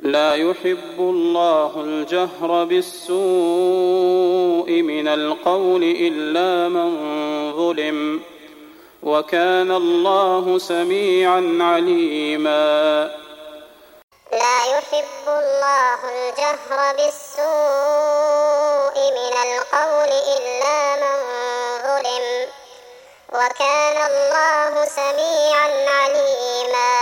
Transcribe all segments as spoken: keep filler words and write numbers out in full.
لا يحب الله الجهر بالسوء من القول إلا من ظلم، وكان الله سميعا عليما. لا يحب الله الجهر بالسوء من القول إلا من ظلم، وكان الله سميعا عليما.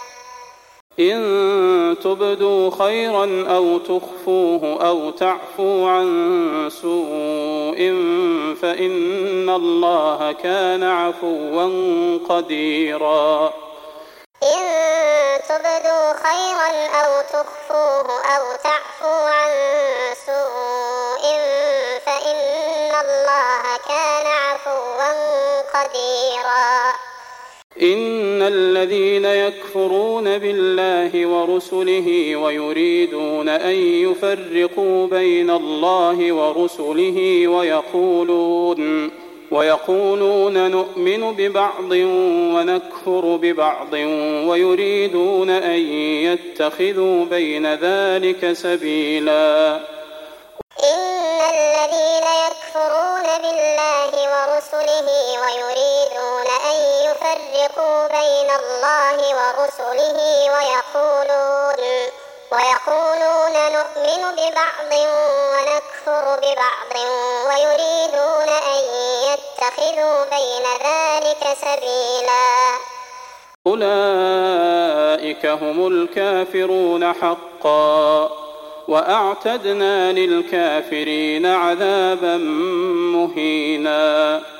إن تبدوا خيرا أو تخفوه أو تعفوا عن سوء فإن الله كان عفوا قديرا. إن تبدوا خيرا أو تخفوه أو تعفوا عن سوء فإن الله كان عفوا قديرا. إن الذين يكفرون بالله ورسله ويريدون أن يفرقوا بين الله ورسله ويقولون ويقولون نؤمن ببعض ونكفر ببعض ويريدون أن يتخذوا بين ذلك سبيلا. إن الذين يكفرون بالله ورسله ويريدون أن يفرقوا بين الله ورسله ويقولون ويقولون نؤمن ببعض ونكفر ببعض ويريدون أن يتخذوا بين ذلك سبيلا. أولئك هم الكافرون حقا، وأعتدنا للكافرين عذابا مهينا.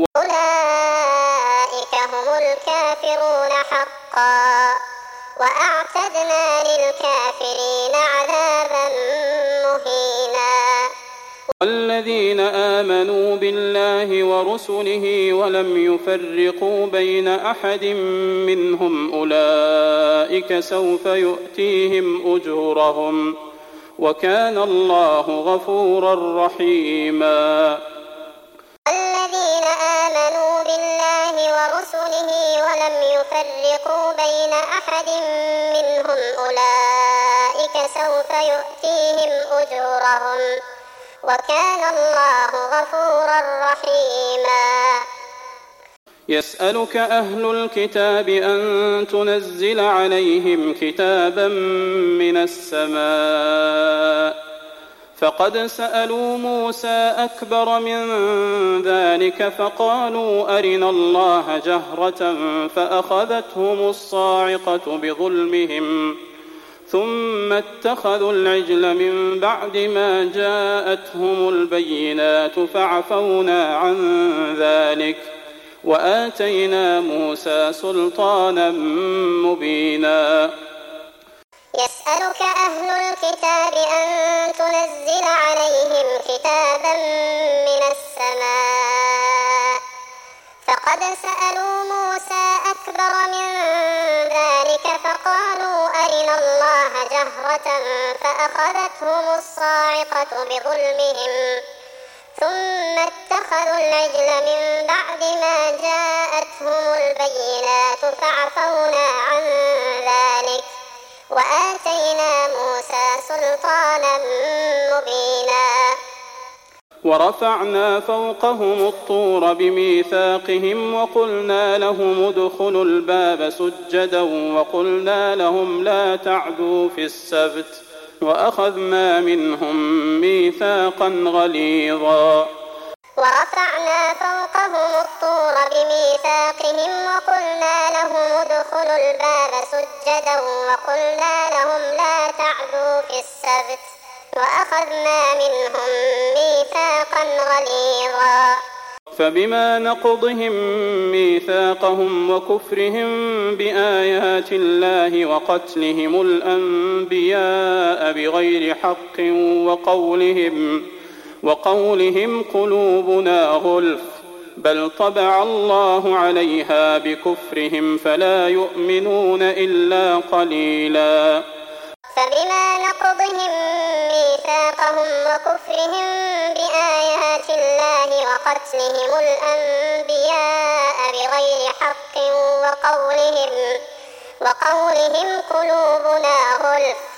أولئك هم الكافرون حقا، وأعتدنا للكافرين عذابا مهينا. والذين آمنوا بالله ورسله ولم يفرقوا بين أحد منهم أولئك سوف يؤتيهم أجورهم، وكان الله غفورا رحيما. الذين آمنوا بالله ورسله ولم يفرقوا بين أحد منهم أولئك سوف يؤتيهم أجورهم، وكان الله غفورا رحيما. يسألك أهل الكتاب أن تنزل عليهم كتابا من السماء، فقد سألوا موسى أكبر من ذلك فقالوا أرنا الله جهرة فأخذتهم الصاعقة بظلمهم ثم اتخذوا العجل من بعد ما جاءتهم البينات فعفونا عن ذلك وآتينا موسى سلطانا مبينا. يسألك أهل الكتاب أن تنزل عليهم كتابا من السماء، فقد سألوا موسى أكبر من ذلك فقالوا أرنا الله جهرة فأخذتهم الصاعقة بظلمهم ثم اتخذوا العجل من بعد ما جاءتهم البينات فعفونا عن ذلك وآتينا موسى سلطانا مبينا. ورفعنا فوقهم الطور بميثاقهم وقلنا لهم ادخلوا الباب سجدا وقلنا لهم لا تعدوا في السبت وأخذنا منهم ميثاقا غليظا. ورفعنا فوقهم الطور بميثاقهم وقلنا لهم ادخلوا الباب سجدا وقلنا لهم لا تعدوا في السبت وأخذنا منهم ميثاقا غليظا. فبما نقضهم ميثاقهم وكفرهم بآيات الله وقتلهم الأنبياء بغير حق وقولهم وقولهم قلوبنا غلف بل طبع الله عليها بكفرهم فلا يؤمنون إلا قليلا. فبما نقضهم ميثاقهم وكفرهم بآيات الله وقتلهم الأنبياء بغير حق وقولهم وقولهم قلوبنا غلف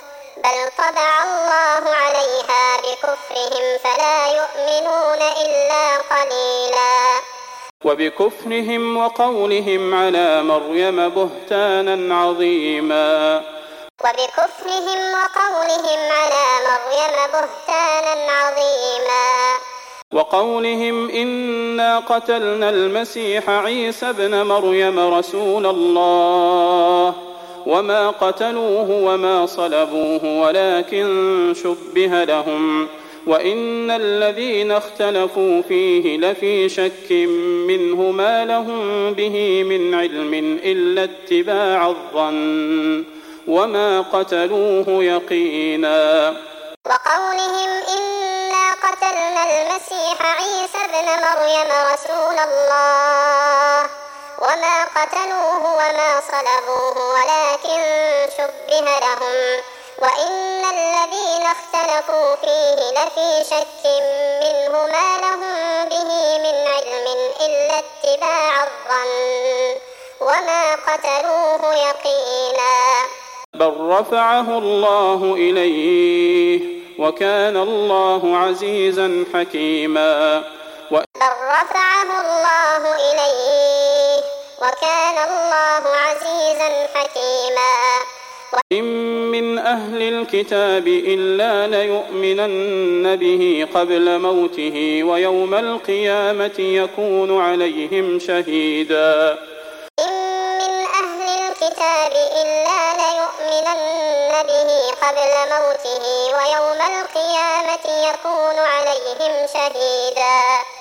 بل طبع الله عليها بكفرهم فلا يؤمنون إلا قليلا وبكفرهم وقولهم على مريم بهتانا عظيما وبكفرهم وقولهم على مريم بهتانا عظيما وقولهم إنا قتلنا المسيح عيسى ابن مريم رسول الله وما قتلوه وما صلبوه ولكن شبه لهم وإن الذين اختلفوا فيه لفي شك منه ما لهم به من علم إلا اتباع الظن وما قتلوه يقينا وقولهم إنا قتلنا المسيح عيسى ابن مريم رسول الله وما قتلوه وما صلبوه ولكن شبه لهم وإن الذين اختلفوا فيه لفي شك منه ما لهم به من علم إلا اتباع الظن وما قتلوه يقينا بل رفعه الله إليه وكان الله عزيزا حكيما بل رفعه الله إليه وكان الله عزيزا حكيما وإن من أهل الكتاب إلا ليؤمنن به قبل موته ويوم القيامة يكون عليهم شهيدا إن من أهل الكتاب إلا ليؤمنن به قبل موته ويوم القيامة يكون عليهم شهيدا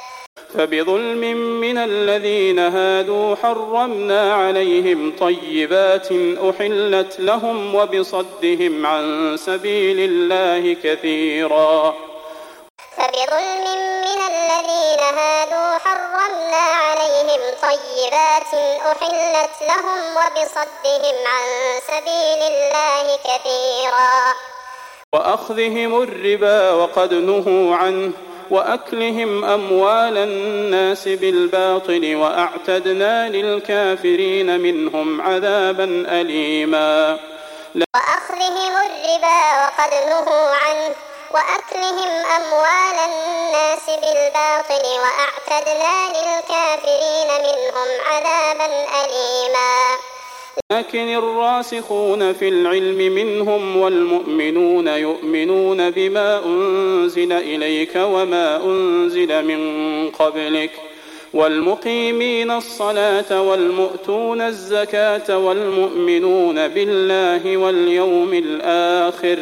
فبظلم من الذين هادوا حرمنا عليهم طيبات أحلت لهم وبصدهم عن سبيل الله كثيرا فبظلم من الذين هادوا حرمنا عليهم طيبات أحلت لهم وبصدهم عن سبيل الله كثيرا وأخذهم الربا وقد نهوا عنه وأكلهم أموال الناس بالباطل وأعتدنا للكافرين منهم عذابا أليما وأخذهم الربا وقد نهوا عنه وأكلهم أموال الناس بالباطل وأعتدنا للكافرين منهم عذابا أليما لكن الراسخون في العلم منهم والمؤمنون يؤمنون بما أنزل إليك وما أنزل من قبلك والمقيمين الصلاة والمؤتون الزكاة والمؤمنون بالله واليوم الآخر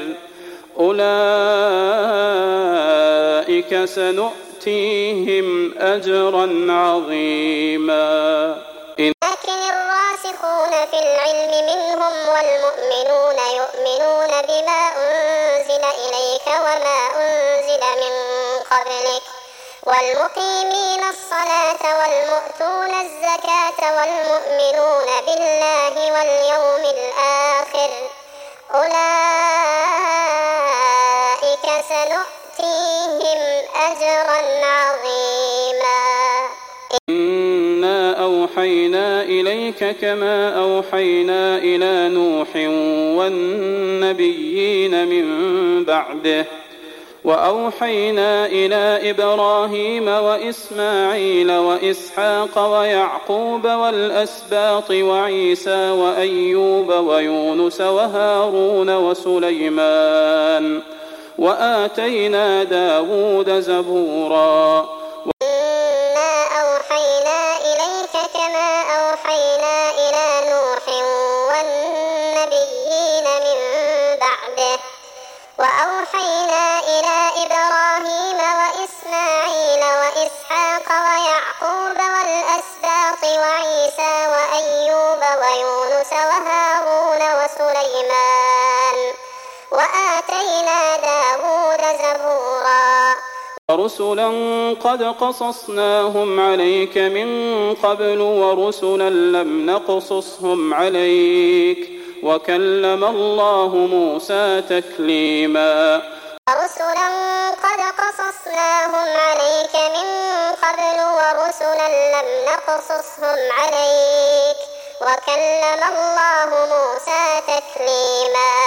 أولئك سنؤتيهم أجرا عظيما لكن الراسخون في العلم منهم والمؤمنون يؤمنون بما أنزل إليك وما أنزل من قبلك والمقيمين الصلاة والمؤتون الزكاة والمؤمنون بالله واليوم الآخر أولئك سنؤتيهم أجرا عظيما إنا أوحينا إليك كما أوحينا إلى نوح والنبيين من بعده وأوحينا إلى إبراهيم وإسماعيل وإسحاق ويعقوب والأسباط وعيسى وأيوب ويونس وهارون وسليمان وآتينا داود زبورا إنا أوحينا إليك كما أوحينا إلى نوح والنبيين من بعده وأوحينا إلى إبراهيم وإسماعيل وإسحاق ويعقوب والأسباط وعيسى وأيوب ويونس وهارون وسليمان وآتينا داود زبورا رسلا قد قصصناهم عليك من قبل ورسلا لم نقصصهم عليك وكلم الله موسى تكليما رسلا قد قصصناهم عليك من قبل ورسلا لم نقصصهم عليك وكلم الله موسى تكليما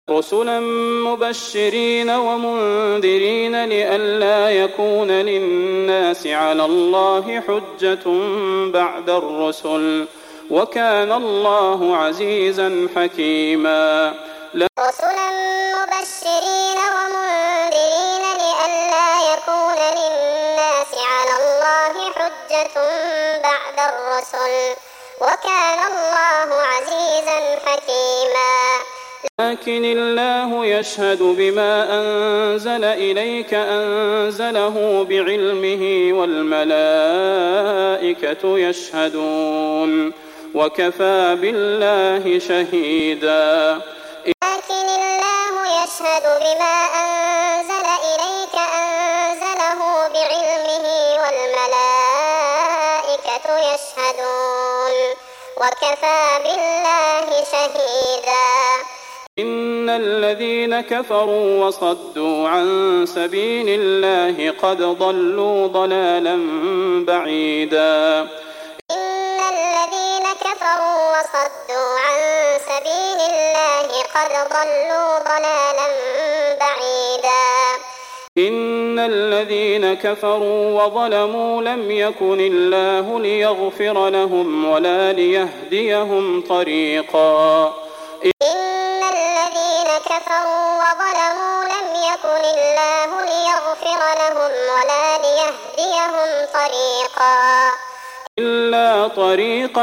رسلا مبشرين ومنذرين لئلا يكون للناس على الله حجة بعد الرسل وكان الله عزيزا حكيما. رسلا مبشرين ومنذرين لئلا يكون للناس على الله حجة بعد الرسل وكان الله عزيزا حكيما. لكن الله يشهد بما أنزل إليك أنزله بعلمه والملائكة يشهدون وكفى بالله شهيدا. لكن الله يشهد بما أنزل إليك أنزله بعلمه والملائكة يشهدون وكفى بالله شهيدا. إن الذين كفروا وصدوا عن سبيل الله قد ضلوا ضلالا بعيدا. إن الذين كفروا وصدوا عن سبيل الله قد ضلوا ضلالا بعيدا. إن الذين كفروا وظلموا لم يكن الله ليغفر لهم ولا ليهديهم طريقا. إن الذين كفروا وظلموا لم يكن الله ليغفر لهم ولا ليهديهم طريقا إلا طريق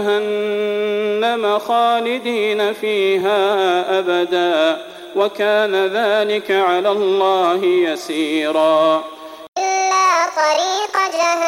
جهنم خالدين فيها أبدا وكان ذلك على الله يسيرا. إلا طريق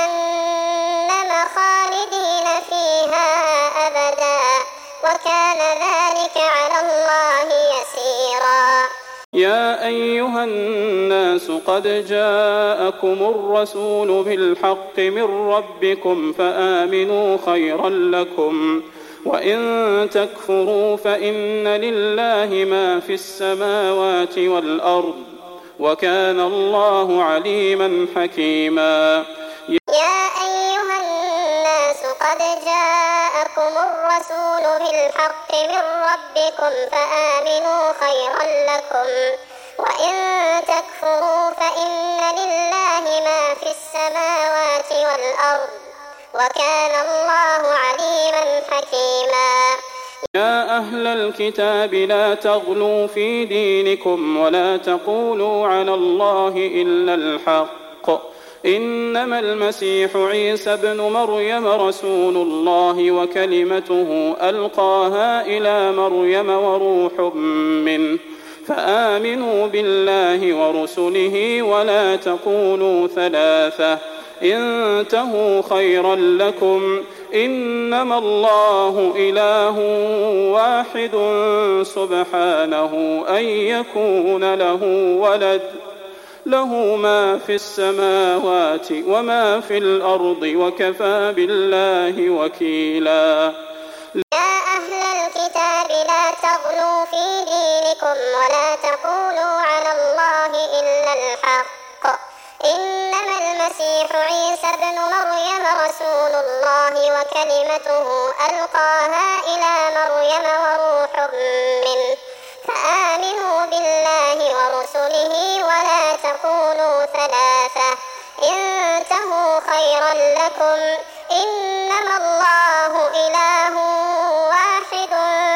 جهنم خالدين فيها أبدا وكان ذلك على الله يسيرا. يا أيها الناس قد جاءكم الرسول بالحق من ربكم فآمنوا خيرا لكم وإن تكفروا فإن لله ما في السماوات والأرض وكان الله عليما حكيما. يا أيها الناس قد جاءكم الرسول بالحق من ربكم فآمنوا خيرا لكم وإن تكفروا فإن لله ما في السماوات والأرض وكان الله عليما حكيما. يا أهل الكتاب لا تغلوا في دينكم ولا تقولوا على الله إلا الحق إنما المسيح عيسى ابن مريم رسول الله وكلمته ألقاها إلى مريم وروح منه فآمنوا بالله ورسله ولا تقولوا ثلاثة انتهوا خيرا لكم إنما الله إله واحد سبحانه أن يكون له ولد له ما في السماوات وما في الأرض وكفى بالله وكيلا. يا أهل الكتاب لا تغلوا في دينكم ولا تقولوا على الله إلا الحق إنما المسيح عيسى ابن مريم رسول الله وكلمته ألقاها إلى مريم وروح منه فآمنوا بالله ورسله ولا تقولوا ثلاثة انتهوا خيرا لكم إنما الله إله واحد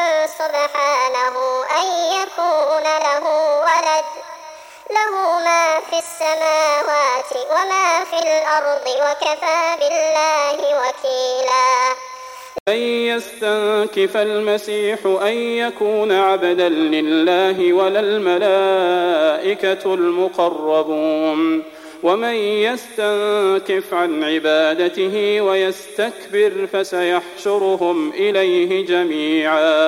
سبحانه أن يكون له ولد له ما في السماوات وما في الأرض وكفى بالله وكيلا. لن يستنكف المسيح أن يكون عبدا لله ولا الملائكة المقربون ومن يستنكف عن عبادته ويستكبر فسيحشرهم إليه جميعا.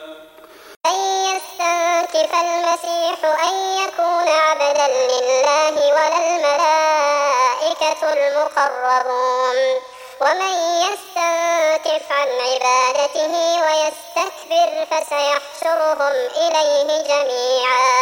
لن يستنكف المسيح أن يكون عبدا لله ولا الملائكة المقربون ومن يستنكف عن عبادته ويستكبر فسيحشرهم إليه جميعا.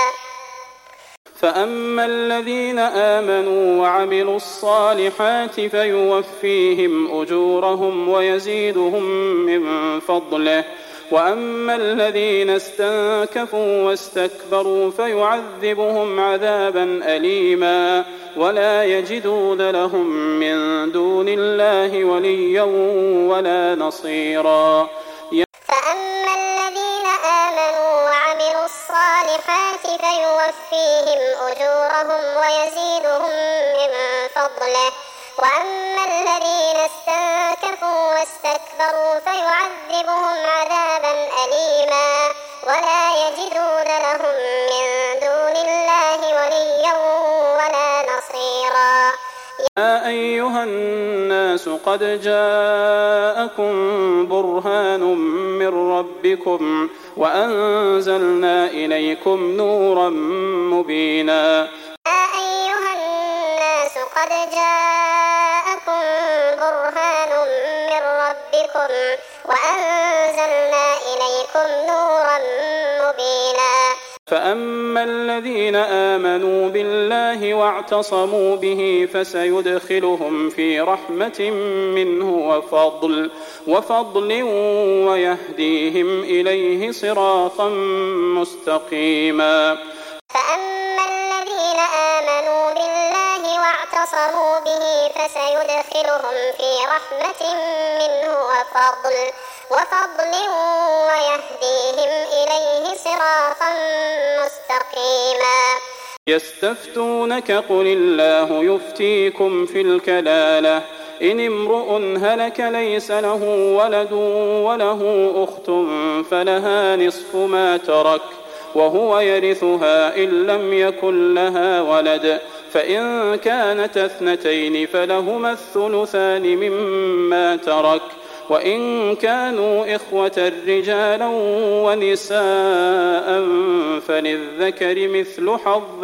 فأما الذين آمنوا وعملوا الصالحات فيوفيهم أجورهم ويزيدهم من فضله وأما الذين استنكفوا واستكبروا فيعذبهم عذابا أليما ولا يجدون لهم من دون الله وليا ولا نصيرا. فأما الذين آمنوا وعملوا الصالحات فيوفيهم أجورهم ويزيدهم من فضله، وأما الذين استنكفوا واستكبروا فيعذبهم عذابا أليما ولا يجدون لهم من دون الله وليا ولا نصيرا. يا أيها الناس قد جاءكم برهان من ربكم وأنزلنا إليكم نورا مبينا. يا أيها الناس قد جاءكم برهان من ربكم وأنزلنا إليكم نورا مبينا. فأما الذين آمنوا بالله واعتصموا به فسيدخلهم في رحمة منه وفضل وفضل ويهديهم إليه صراطا مستقيما. فأما الذين آمنوا بالله واعتصموا به فسيدخلهم في رحمة منه وفضل وفضل ويهديهم إليه صراطا مستقيما. يستفتونك قل الله يفتيكم في الكلالة إن امرؤ هلك ليس له ولد وله أخت فلها نصف ما ترك وهو يرثها إن لم يكن لها ولد، فإن كانت اثنتين فلهما الثلثان مما ترك، وإن كانوا إخوة رجالا ونساء فللذكر مثل حظ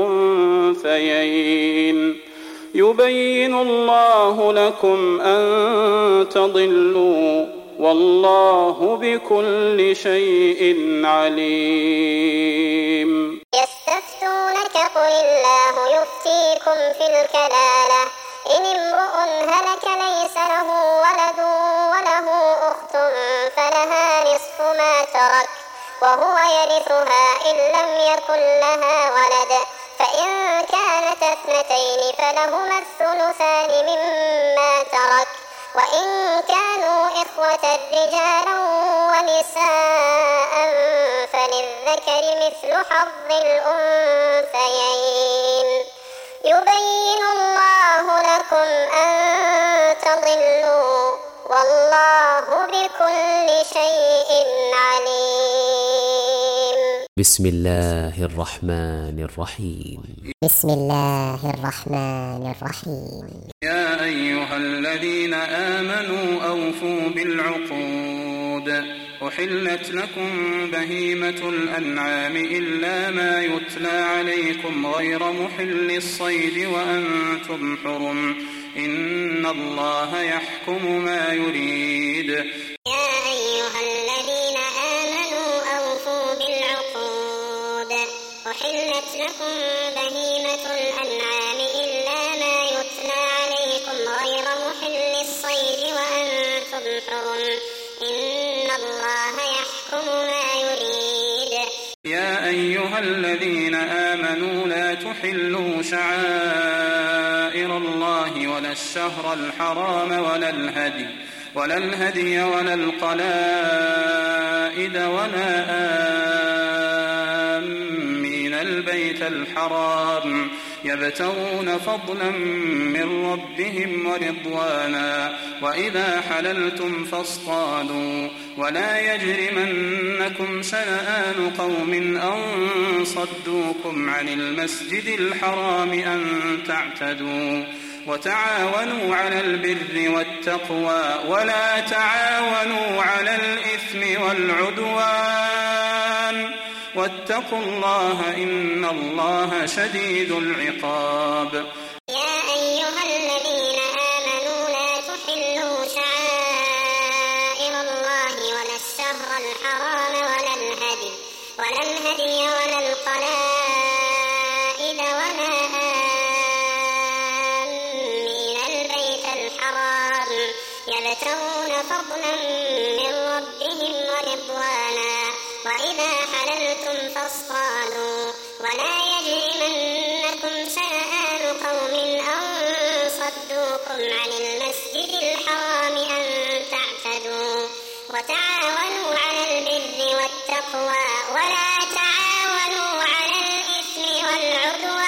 الأنثيين. يبين الله لكم أن تضلوا والله بكل شيء عليم. يستفتونك قل الله يفتيكم في الكلالة إن امرؤ هلك ليس له ولد وله أخت فلها نصف ما ترك وهو يرثها إن لم يكن لها ولد، فإن كانت اثنتين فلهما الثلثان مما ترك، وإن كانوا إخوة رجالا ونساء فللذكر مثل حظ الأنثيين. يبين الله لكم أن تضلوا والله بكل شيء عليم. بسم الله الرحمن الرحيم. بسم الله الرحمن الرحيم. يا أيها الذين آمنوا أوفوا بالعقود، أحلت لكم بهيمة الأنعام إلا ما يتلى عليكم غير محل الصيد وأنتم حرم، إن الله يحكم ما يريد. يا أيها الذين آمنوا أوفوا بالعقود، أحلت لكم بهيمة الأنعام إلا ما يتلى عليكم غير محل الصيد وأنتم حرم، إن الله يحكم ما يريد. يا أيها الذين آمنوا لا تحلوا شعائر الله ولا الشهر الحرام ولا الهدي ولا الهدي ولا القلائد ولا آمين البيت الحرام يبتغون فضلا من ربهم ورضوانا، وإذا حللتم فاصطادوا، ولا يجرمنكم شنآن قوم أن صدوكم عن المسجد الحرام أن تعتدوا، وتعاونوا على البر والتقوى ولا تعاونوا على الإثم والعدوان، واتقوا الله إن الله شديد العقاب. يا أيها الذين آمنوا لا تحلوا شعائر الله ولا الشهر الحرام ولا الهدي ولا الهدي ولا القلائد ولا آمين البيت الحرام يبتغون فضلا من ربهم ورضوانا ينهوكم عن المسجد الحرام أن تعتدوا وتعاونوا على البر والتقوى ولا تعاونوا على الإثم والعدوان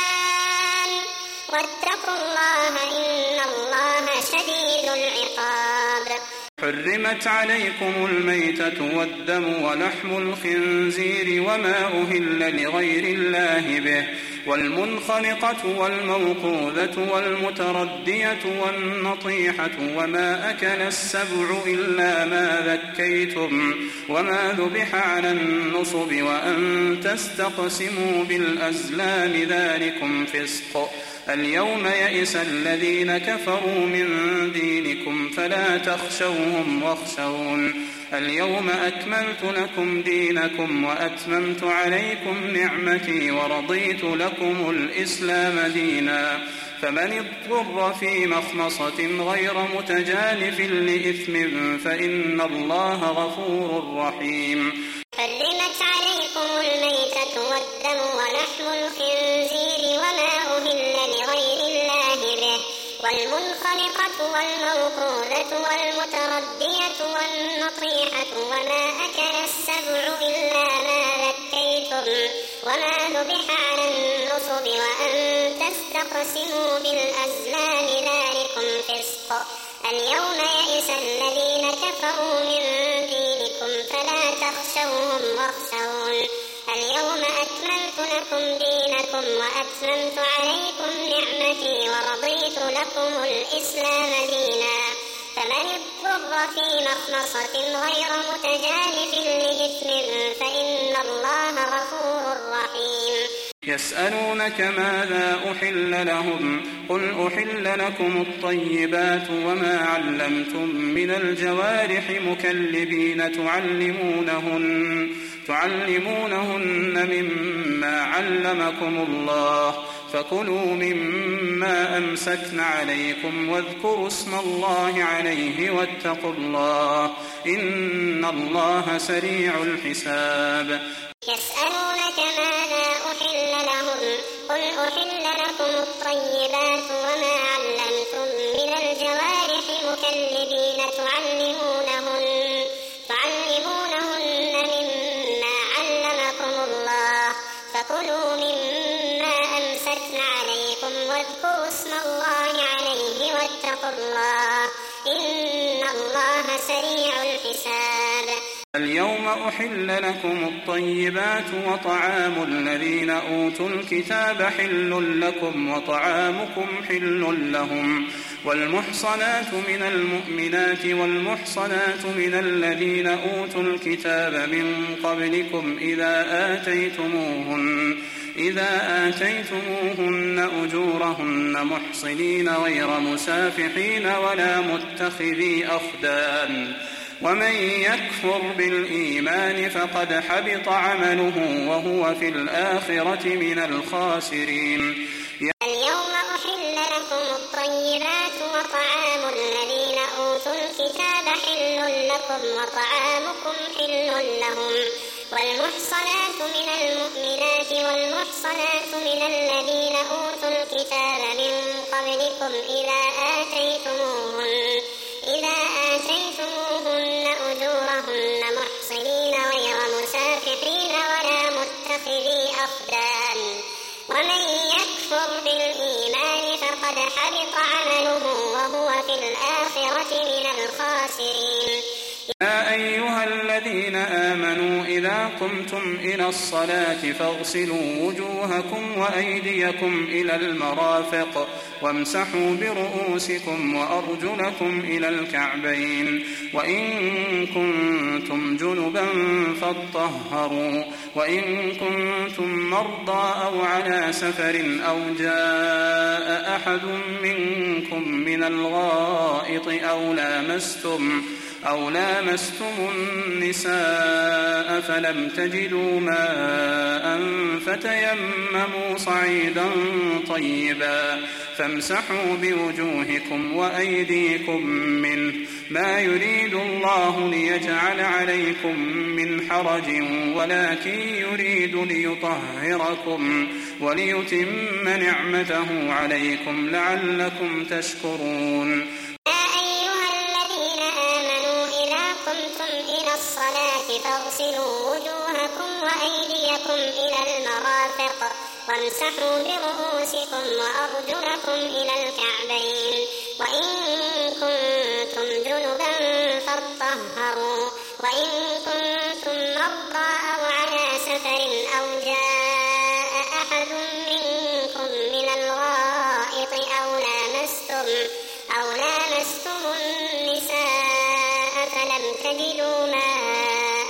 واتقوا الله إن الله شديد العقاب. حرمت عليكم الميتة والدم ولحم الخنزير وما أهل لغير الله به والمنخنقة والموقوذة والمتردية والنطيحة وما أكل السبع إلا ما ذكيتم وما ذبح على النصب وأن تستقسموا بالأزلام ذلكم فسق. اليوم يئس الذين كفروا من دينكم فلا تخشوهم واخشون. اليوم أكملت لكم دينكم وأتممت عليكم نعمتي ورضيت لكم الإسلام دينا فمن اضطر في مخمصة غير متجانف لإثم فإن الله غفور رحيم. حرمت عليكم الميتة والدم ولحم الخنزير وما أهل لغير الله به والمنخنقة والموقوذة والمتردية والنطيحة وما أكل السبع إلا ما ذكيتم وما ذبح على النصب وأن تستقسموا بالأزلام ذلكم فسق. اليوم يئس الذين كفروا من دينكم فلا تخشوهم واخشون. اليوم أكملت لكم دينكم وأتممت عليكم نعمتي ورضيت لكم الإسلام دينا فمن اضطر في مخمصة غير متجانف لإثم فإن الله غفور رحيم. يسألونك ماذا أحل لهم قل أحل لكم الطيبات وما علمتم من الجوارح مكلبين تعلمونهن تعلمونهن مما علمكم الله فكلوا مما أمسكن عليكم واذكروا اسم الله عليه واتقوا الله إن الله سريع الحساب. يسألونك ماذا أحل لهم قل أحل لكم الطيبات وما علمتم من الجوارح مكلبين تعلمونهن تعلمونهن مما علمكم الله فكلوا مما أمسكن عليكم واذكروا اسم الله عليه واتقوا الله إن الله سريع الحساب. اليوم أحل لكم الطيبات وطعام الذين أوتوا الكتاب حل لكم وطعامكم حل لهم والمحصنات من المؤمنات والمحصنات من الذين أوتوا الكتاب من قبلكم إذا آتيتموهن إذا آتيتموهن أجورهن محصنين غير مسافحين ولا متخذي أخدان ومن يكفر بالإيمان فقد حبط عمله وهو في الآخرة من الخاسرين. اليوم أحل لكم الطيبات وطعام الذين أوتوا الكتاب حل لكم وطعامكم حل لهم والمحصنات من المؤمنات والمحصنات من الذين أوتوا الكتاب من قبلكم إذا آتيتموهن إذا آتيتموهن أجورهن محصنين غير مسافحين ولا متخذي أخدان ومن يكفر بالإيمان فقد حبط عمله وهو في الآخرة من الخاسرين. يا أيها الذين آمنوا إذا قمتم إلى الصلاة فاغسلوا وجوهكم وأيديكم إلى المرافق وامسحوا برؤوسكم وأرجلكم إلى الكعبين وإن كنتم جنبا فاطهروا وإن كنتم مرضى أو على سفر أو جاء أحد منكم من الغائط أو لامستم أو لامستم النساء فلم تجدوا ماء فتيمموا صعيدا طيبا فامسحوا بوجوهكم وأيديكم منه ما يريد الله ليجعل عليكم من حرج ولكن يريد ليطهركم وليتم نعمته عليكم لعلكم تشكرون. الصلاة فاغسلوا وجوهكم وأيديكم إلى المرافق وامسحوا برؤوسكم وأرجلكم إلى الكعبين وإن كنتم جنبا فاطهروا وإن كنتم مرضى أو على سفر أو جاء أحد منكم من الغائط أو لامستم أو لامستم النساء فلم تجدوا ماء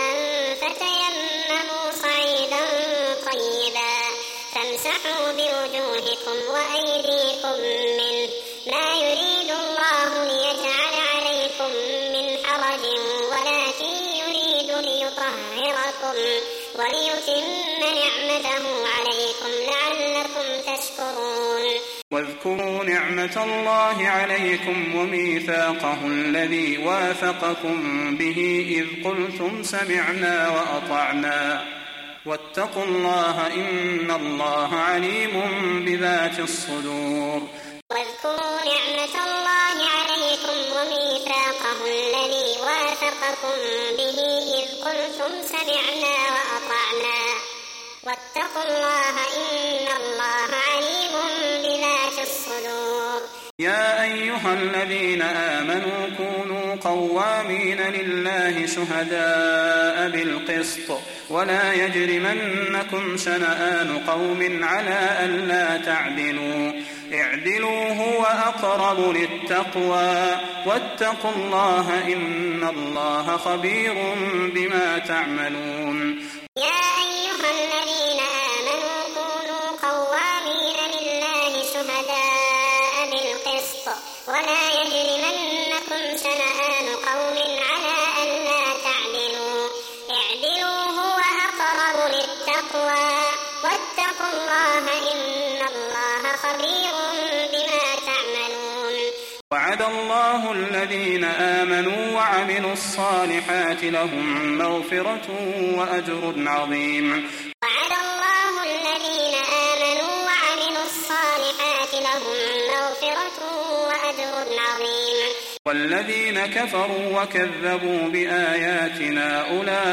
فتيمموا صعيدا طيبا فامسحوا بوجوهكم وأيديكم منه ما يريد الله ليجعل عليكم من حرج ولكن يريد ليطهركم وليتم نعمته عليكم لعلكم تشكرون. واذكروا نعمة الله عليكم وميثاقه الذي واثقكم به إذ قلتم سمعنا وأطعنا واتقوا الله إن الله عليم بذات الصدور. واذكروا نعمة الله عليكم وميثاقه الذي واثقكم به إذ قلتم سمعنا وأطعنا واتقوا الله إن الله عليم بذات الصدور. يا أيها الذين آمنوا كونوا قوامين لله شهداء بالقسط ولا يجرمنكم شنآن قوم على ألا تعدلوا اعدلوا هو أقرب للتقوى واتقوا الله إن الله خبير بما تعملون. يا أيها الذين آمنوا كونوا قوامين لله شهداء بالقسط ولا يجرمنكم شنآن قوم على ألا تعدلوا اعدلوا هو أقرب للتقوى واتقوا الله إن الله خبير بما تعملون. وعد الله الذين آمنوا وعملوا الصالحات لهم مغفرة وأجر عظيم. وعد الله الذين آمنوا وعملوا الصالحات لهم مغفرة وأجر عظيم. والذين كفروا وكذبوا بآياتنا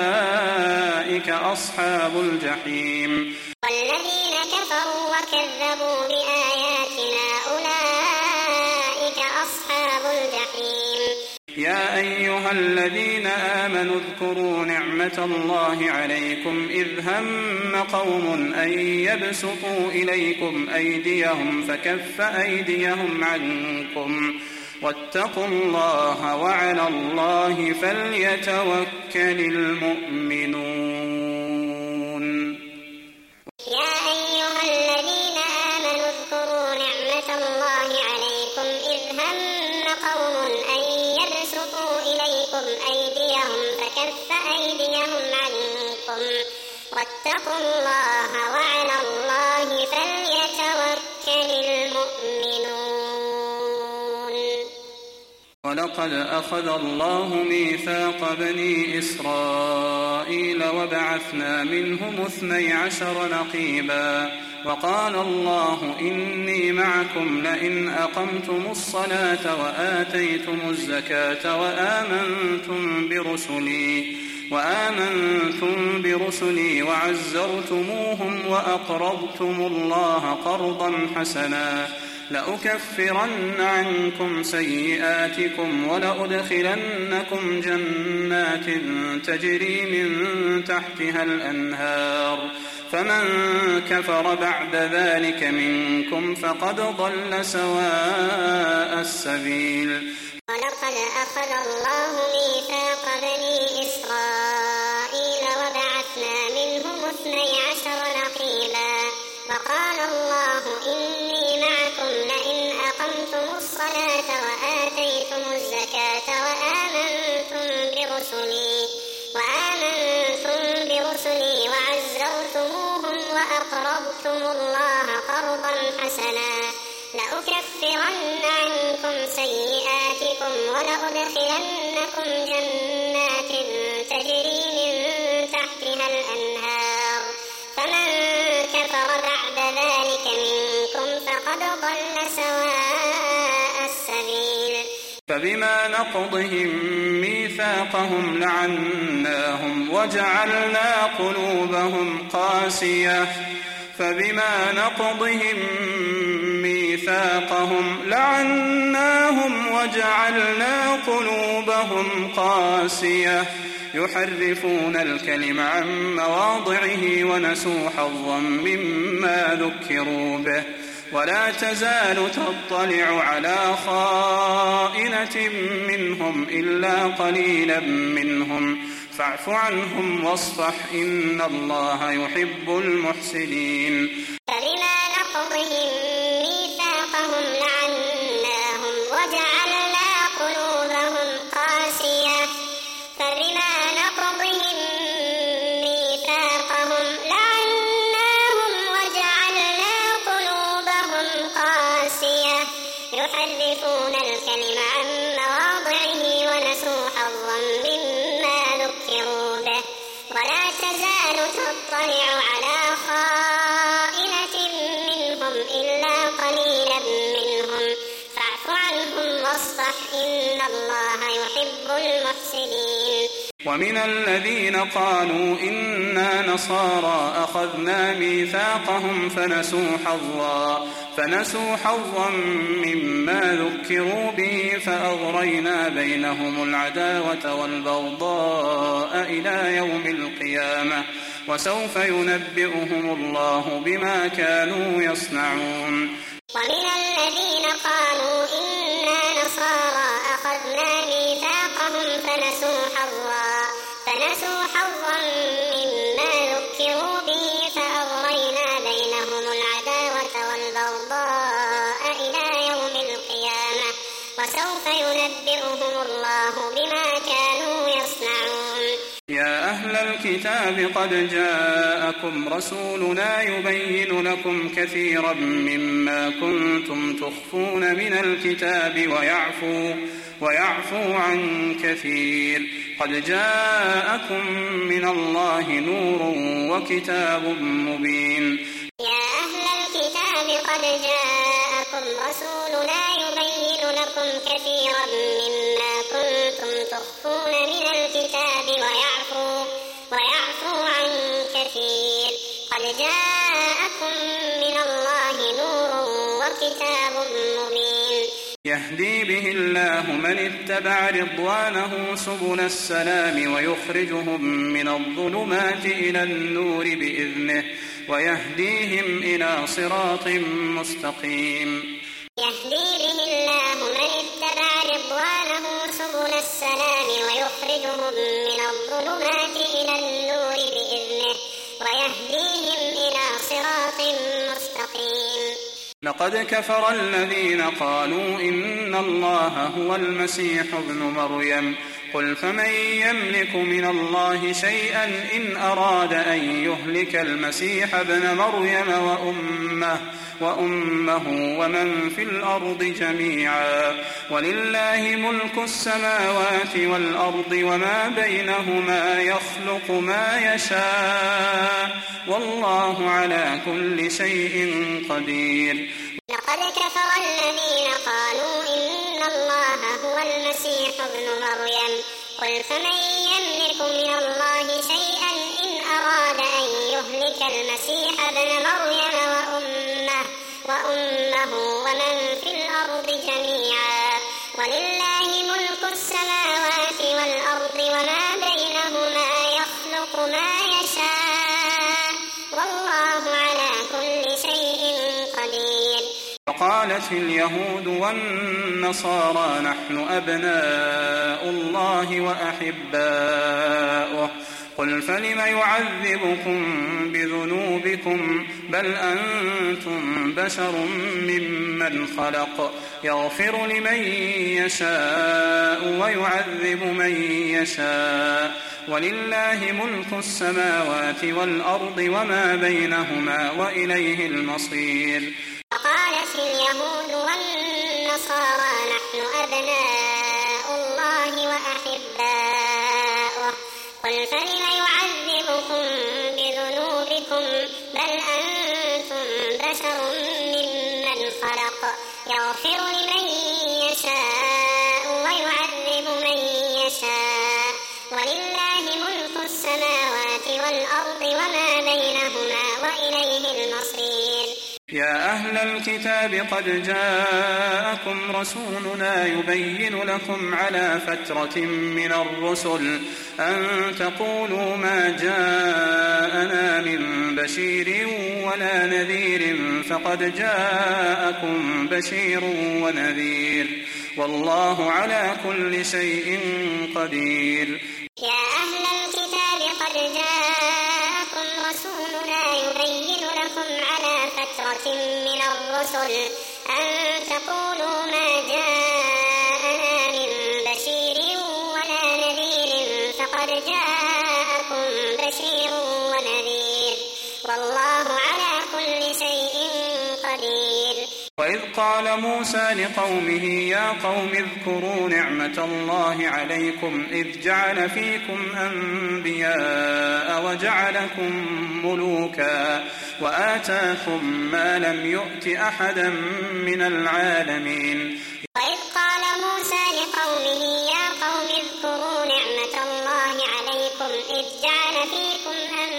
أولئك أصحاب الجحيم. والذين كفروا وكذبوا بآياتنا أولئك أصحاب الجحيم. يا أيها الذين آمنوا اذكروا نعمة الله عليكم إذ هم قوم أن يبسطوا إليكم أيديهم فكف أيديهم عنكم واتقوا الله وعلى الله فليتوكل المؤمنون. يا أيها الذين آمنوا اذكروا نعمة الله عليكم إذ هم قوم أن يبسطوا إليكم أيديهم فكف أيديهم عنكم واتقوا الله وعلى الله فليتوكل المؤمنون. ولقد أخذ الله ميثاق بني إسرائيل وبعثنا منهم اثني عشر نقيبا وقال الله إني معكم لئن أقمتم الصلاة وآتيتم الزكاة وآمنتم برسلي وآمنتم برسلي وعزرتموهم وأقرضتم الله قرضا حسنا لأكفرن عنكم سيئاتكم ولأدخلنكم جنات تجري من تحتها الأنهار فمن كفر بعد ذلك منكم فقد ضل سواء السبيل. ولقد أخذ الله ميثاق بني إسرائيل وبعثنا منهم اثني عشر نقيبا وقال الله إني معكم لئن أقمتم الصلاة وآتيتم الزكاة وآمنتم برسلي وآمنتم برسلي وعزرتموهم وأقرضتم الله قرضا حسنا لأكفرن عنكم سيئاتكم ولأدخلنكم جنات تجري من تحتها الأنهار فمن كفر بعد ذلك منكم فقد ضل سواء السبيل. فبما نقضهم ميثاقهم لعناهم وجعلنا قلوبهم قاسية فبما نقضهم ميثاقهم لعناهم وجعلنا قلوبهم قاسية يحرفون الكلم عن مواضعه ونسوا حظا مما ذكروا به ولا تزال تطلع على خائنة منهم إلا قليلا منهم فاعف عنهم واصفح إن الله يحب المحسنين. فبما نقضهم ميثاقهم لعناهم وجعلنا قلوبهم قاسية فبما نقضهم ميثاقهم لعناهم وجعلنا قلوبهم قاسية يحرفون الكلم عن مواضعه ونسوا حظا مما ذكروا به ولا تزال تطلع على خائنة منهم إلا قليلا منهم فاعف عنهم واصفح إن الله يحب المحسنين. ومن الذين قالوا إنا نصارى أخذنا ميثاقهم فنسوا حظا فنسوا حظا مما ذكروا به فأغرينا بينهم العداوة والبغضاء إلى يوم القيامة وسوف ينبئهم الله بما كانوا يصنعون. ومن الذين قالوا إنا نصارى أخذنا ميثاقهم فنسوا حظا فنسوا حظا مما ذكروا به فأغرينا بينهم العداوة والبغضاء إلى يوم القيامة وسوف ينبئهم الله بما كانوا يصنعون. يا أهل الكتاب قد جاءكم رسولنا يبين لكم كثيرا مما كنتم تخفون من الكتاب ويعفو, ويعفو عن كثير قد جاءكم من الله نور وكتاب مبين. يا أهل الكتاب قد جاءكم رسولنا يبين لكم كثيرا مما كنتم تخفون من الكتاب ويعفو, ويعفو عن كثير قد جاءكم من الله نور وكتاب مبين. يهدي به الله من اتبع رضوانه سبل السلام ويخرجهم من الظلمات إلى النور بإذنه ويهديهم إلى صراط مستقيم. يهدي به الله من اتبع رضوانه سبل السلام ويخرجهم من الظلمات إلى النور بإذنه ويهديهم إلى صراط مستقيم. لقد كفر الذين قالوا إن الله هو المسيح ابن مريم قل فمن يملك من الله شيئا إن أراد أن يهلك المسيح ابن مريم وأمه وأمه ومن في الأرض جميعا ولله ملك السماوات والأرض وما بينهما يخلق ما يشاء والله على كل شيء قدير. لقد كفر الذين قالوا إن الله هو المسيح ابن مريم قل فمن يملك من الله شيئا إن أراد أن يهلك المسيح ابن مريم وأمه, وأمه ومن في الأرض جميعا ولله ملك السماوات والأرض وما بينهما يخلق ما يشاء والله على كل شيء قدير. وقالت اليهود والنصارى نحن أبناء الله وأحباؤه قل فلم يعذبكم بذنوبكم بل أنتم بشر ممن خلق يغفر لمن يشاء ويعذب من يشاء ولله ملك السماوات والأرض وما بينهما وإليه المصير. وقال وقالت اليهود والنصارى نحن أبناء الله وأحباؤه قل فلم يعذبكم بذنوبكم بل أنتم بشر ممن خلق يغفر لمن يشاء ويعذب من يشاء ولله ملك السماوات والأرض وما بينهما وإليه المصير. يا أهل الكتاب قد جاءكم رسولنا يبين لكم على فترة من الرسل أن تقولوا ما جاءنا من بشير ولا نذير فقد جاءكم بشير ونذير والله على كل شيء قدير. يا أهل الكتاب قد جاءكم رسولنا يبين لكم على فترة من الرسل أن تقولوا ما جاءنا من بشير ولا نذير فقد جاءكم بشير ونذير والله على كل شيء قدير. وإذ قال موسى لقومه يا قوم اذكروا نعمة الله عليكم إذ جعل فيكم أنبياء وجعلكم ملوكا وآتاكم ما لم يؤت أحدا من العالمين. وإذ قال موسى لقومه يا قوم اذكروا نعمة الله عليكم إذ جعل فيكم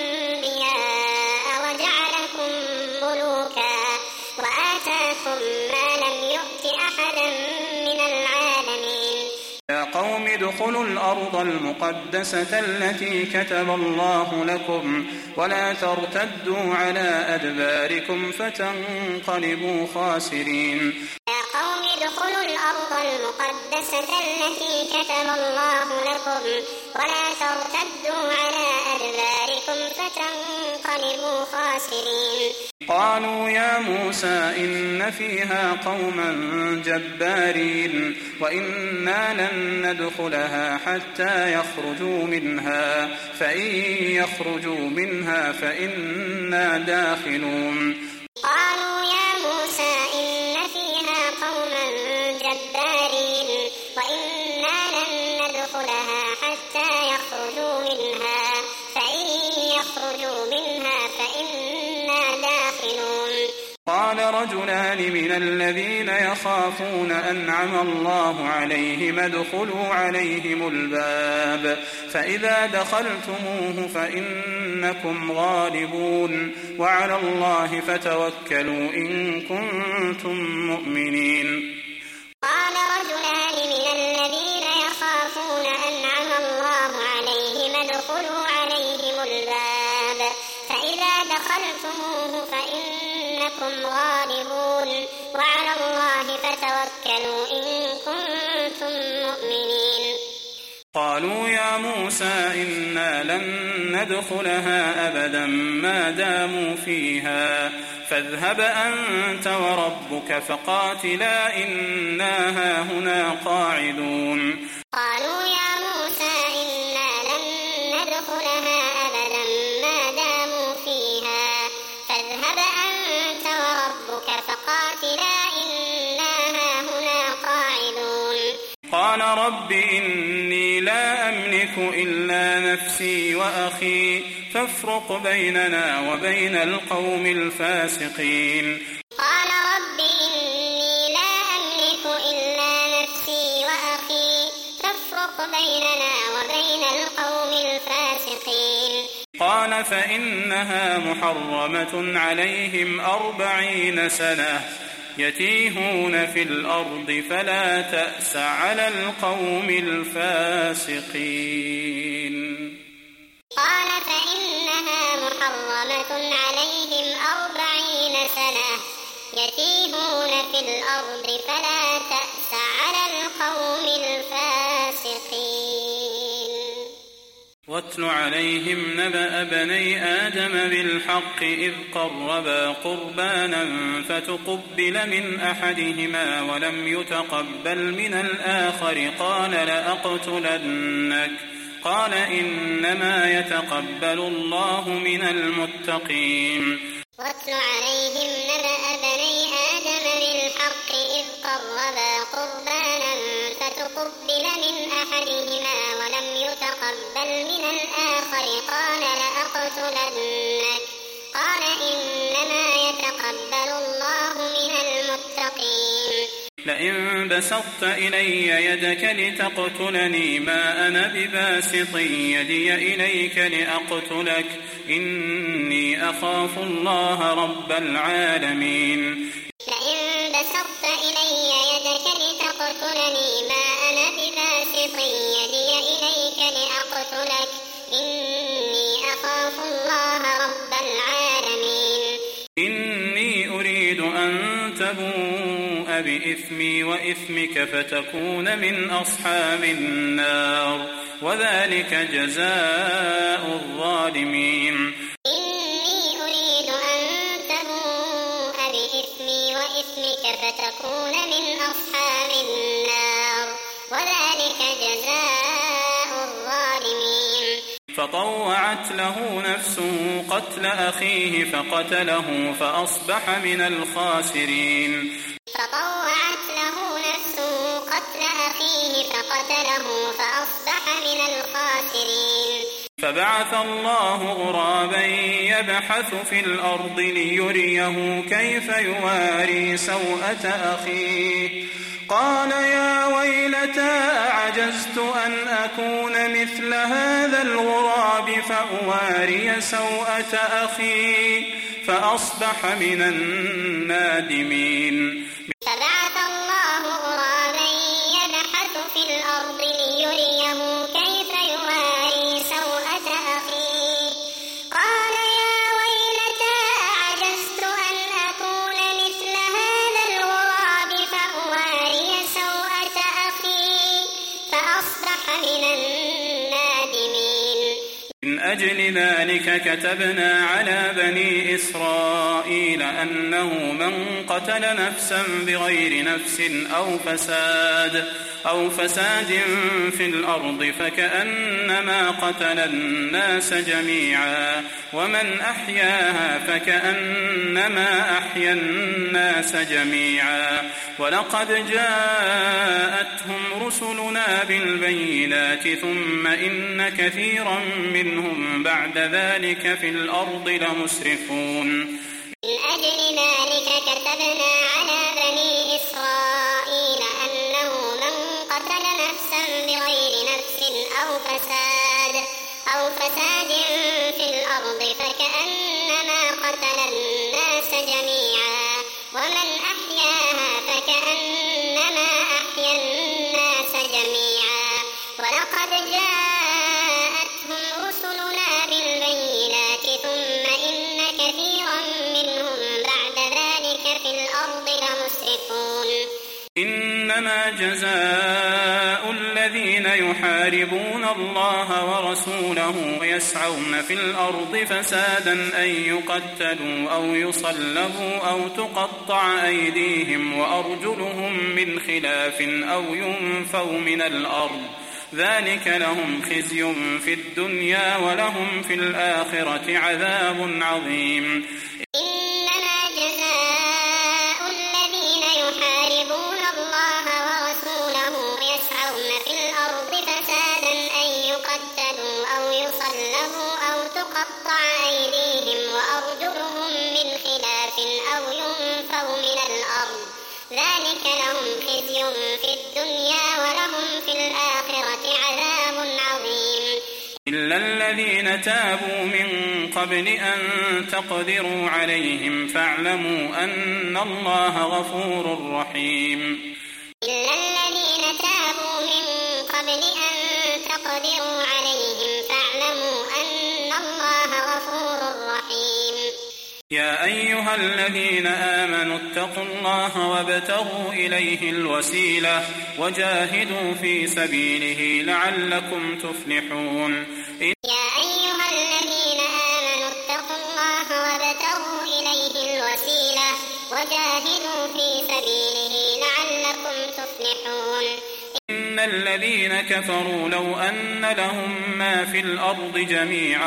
أنبياء وجعلكم ملوكا وآتاكم ما لم يؤت أحدا من العالمين. يا قوم ادخلوا الأرض المقدسة التي كتب الله لكم ولا ترتدوا على أدباركم فتنقلبوا خاسرين. يا قوم ادخلوا الأرض المقدسة التي كتب الله لكم ولا ترتدوا على أدباركم فتنقلبوا خاسرين. قالوا يا موسى إن فيها قوما جبارين وإنا لن ندخلها حتى يخرجوا منها فإن يخرجوا منها فإنا داخلون. قالوا يا موسى إن فيها قوما جبارين وإنا لن ندخلها حتى يخرجوا منها فإن يخرجوا منها فإنا داخلون. قال رجلان من الذين يخافون أنعم الله عليهم ادخلوا عليهم الباب فإذا دخلتموه فإنكم غالبون وعلى الله فتوكلوا إن كنتم مؤمنين. قال رجلان من الذين يخافون أنعم الله عليهم ادخلوا عليهم الباب فإذا دخلتموه فإنكم غالبون وعلى الله فتوكلوا إن كنتم مؤمنين. قالوا يا موسى إنا لن ندخلها أبدا ما داموا فيها فاذهب أنت وربك فقاتلا إنا هاهنا قاعدون. قالوا يا موسى إنا لن ندخلها أبدا ما داموا فيها فاذهب أنت وربك فقاتلا إنا هاهنا قاعدون. قال رب إني لا أملك إلا نفسي وأخي فافرق بيننا وبين القوم الفاسقين. قال رب إني لا أملك إلا نفسي وأخي فافرق بيننا وبين القوم الفاسقين. قال فإنها محرمة عليهم أربعين سنة يتيهون في الأرض فلا تأس على القوم الفاسقين. قال فإنها محرمة عليهم أربعين سنة يتيهون في الأرض فلا تأس على القوم الفاسقين. واتل عليهم نبأ بني آدم بالحق إذ قربا قربانا فتقبل من أحدهما ولم يتقبل من الآخر قال لأقتلنك قال إنما يتقبل الله من المتقين. واتل عليهم نبأ بني آدم قربا قربانا فتقبل من أحدهما ولم يتقبل من الآخر قال لأقتلنك قال إنما يتقبل الله من المتقين. لئن بسطت إلي يدك لتقتلني ما أنا بباسط يدي إليك لأقتلك إني أخاف الله رب العالمين. لئن بسطت إلي يدك لتقتلني ما أنا بباسط يدي إليك لأقتلك إني أخاف الله رب العالمين. إني أريد أن تبوء بإثمي وإثمك فتكون من أصحاب النار وذلك جزاء الظالمين. إني أريد أن تبوء بإثمي وإثمك فتكون من أصحاب النار وذلك جزاء الظالمين. فطوعت له نفسه قتل أخيه فقتله فأصبح من الخاسرين. فطوعت له نفسه قتل أخيه فقتله فأصبح من الخاسرين. فبعث الله غرابا يبحث في الأرض ليريه كيف يواري سوءة أخيه قال يا ويلتى أعجزت أن أكون مثل هذا الغراب فأواري سوءة أخي فأصبح من النادمين. فبعث الله غرابا يبحث في الأرض ليريه كيف يواري سوءة أخيه قال يا ويلتى أعجزت أن أكون مثل هذا الغراب فأواري سوءة أخي فأصبح من النادمين. من أجل ذلك كتبنا على بني إسرائيل أنه من قتل نفسا بغير نفس أو فساد أو فساد في الأرض فكأنما قتل الناس جميعا ومن أحياها فكأنما أحيا الناس جميعا ولقد جاءتهم رسلنا بالبينات ثم إن كثيرا منهم بعد ذلك في الأرض لمسرفون. من أجل ذلك كتبنا على بني إسرائيل أنه من قتل نفسا بغير نفس أو فساد أو فساد في الأرض فكأنما قتل الناس جميعا ومن أحياها فكأنما أحيا الناس جميعا ولقد جاءتهم رسلنا بالبينات ثم إن كثيرا منهم بعد ذلك في الأرض لمسرفون. إنما جزاء الذين يحاربون الله ورسوله ويسعون في الأرض فسادا أن يقتلوا أو يصلبوا أو تقطع أيديهم وأرجلهم من خلاف أو ينفوا من الأرض ذلك لهم خزي في الدنيا ولهم في الآخرة عذاب عظيم. إنما جزاء الذين يحاربون الله ورسوله ويسعون في الأرض فسادا أن يقتلوا أو يصلبوا أو تقطع أيديهم وأرجلهم من خلاف أو ينفوا من الأرض ذلك لهم خزي في الدنيا ولهم في الآخرة عذاب عظيم. إلا الذين تابوا من قبل أن تقدروا عليهم فاعلموا أن الله غفور رحيم. إلا الذين تابوا من قبل أن تقدروا عليهم فاعلموا أن الله غفور رحيم. يا أيها الذين آمنوا اتقوا الله وابتغوا إليه الوسيلة وجاهدوا في سبيله لعلكم تفلحون. يا أيها الذين آمنوا اتقوا الله وابتغوا إليه الوسيلة وجاهدوا في سبيله لعلكم تفلحون. إن الذين كفروا لو أن لهم ما في الأرض جميعا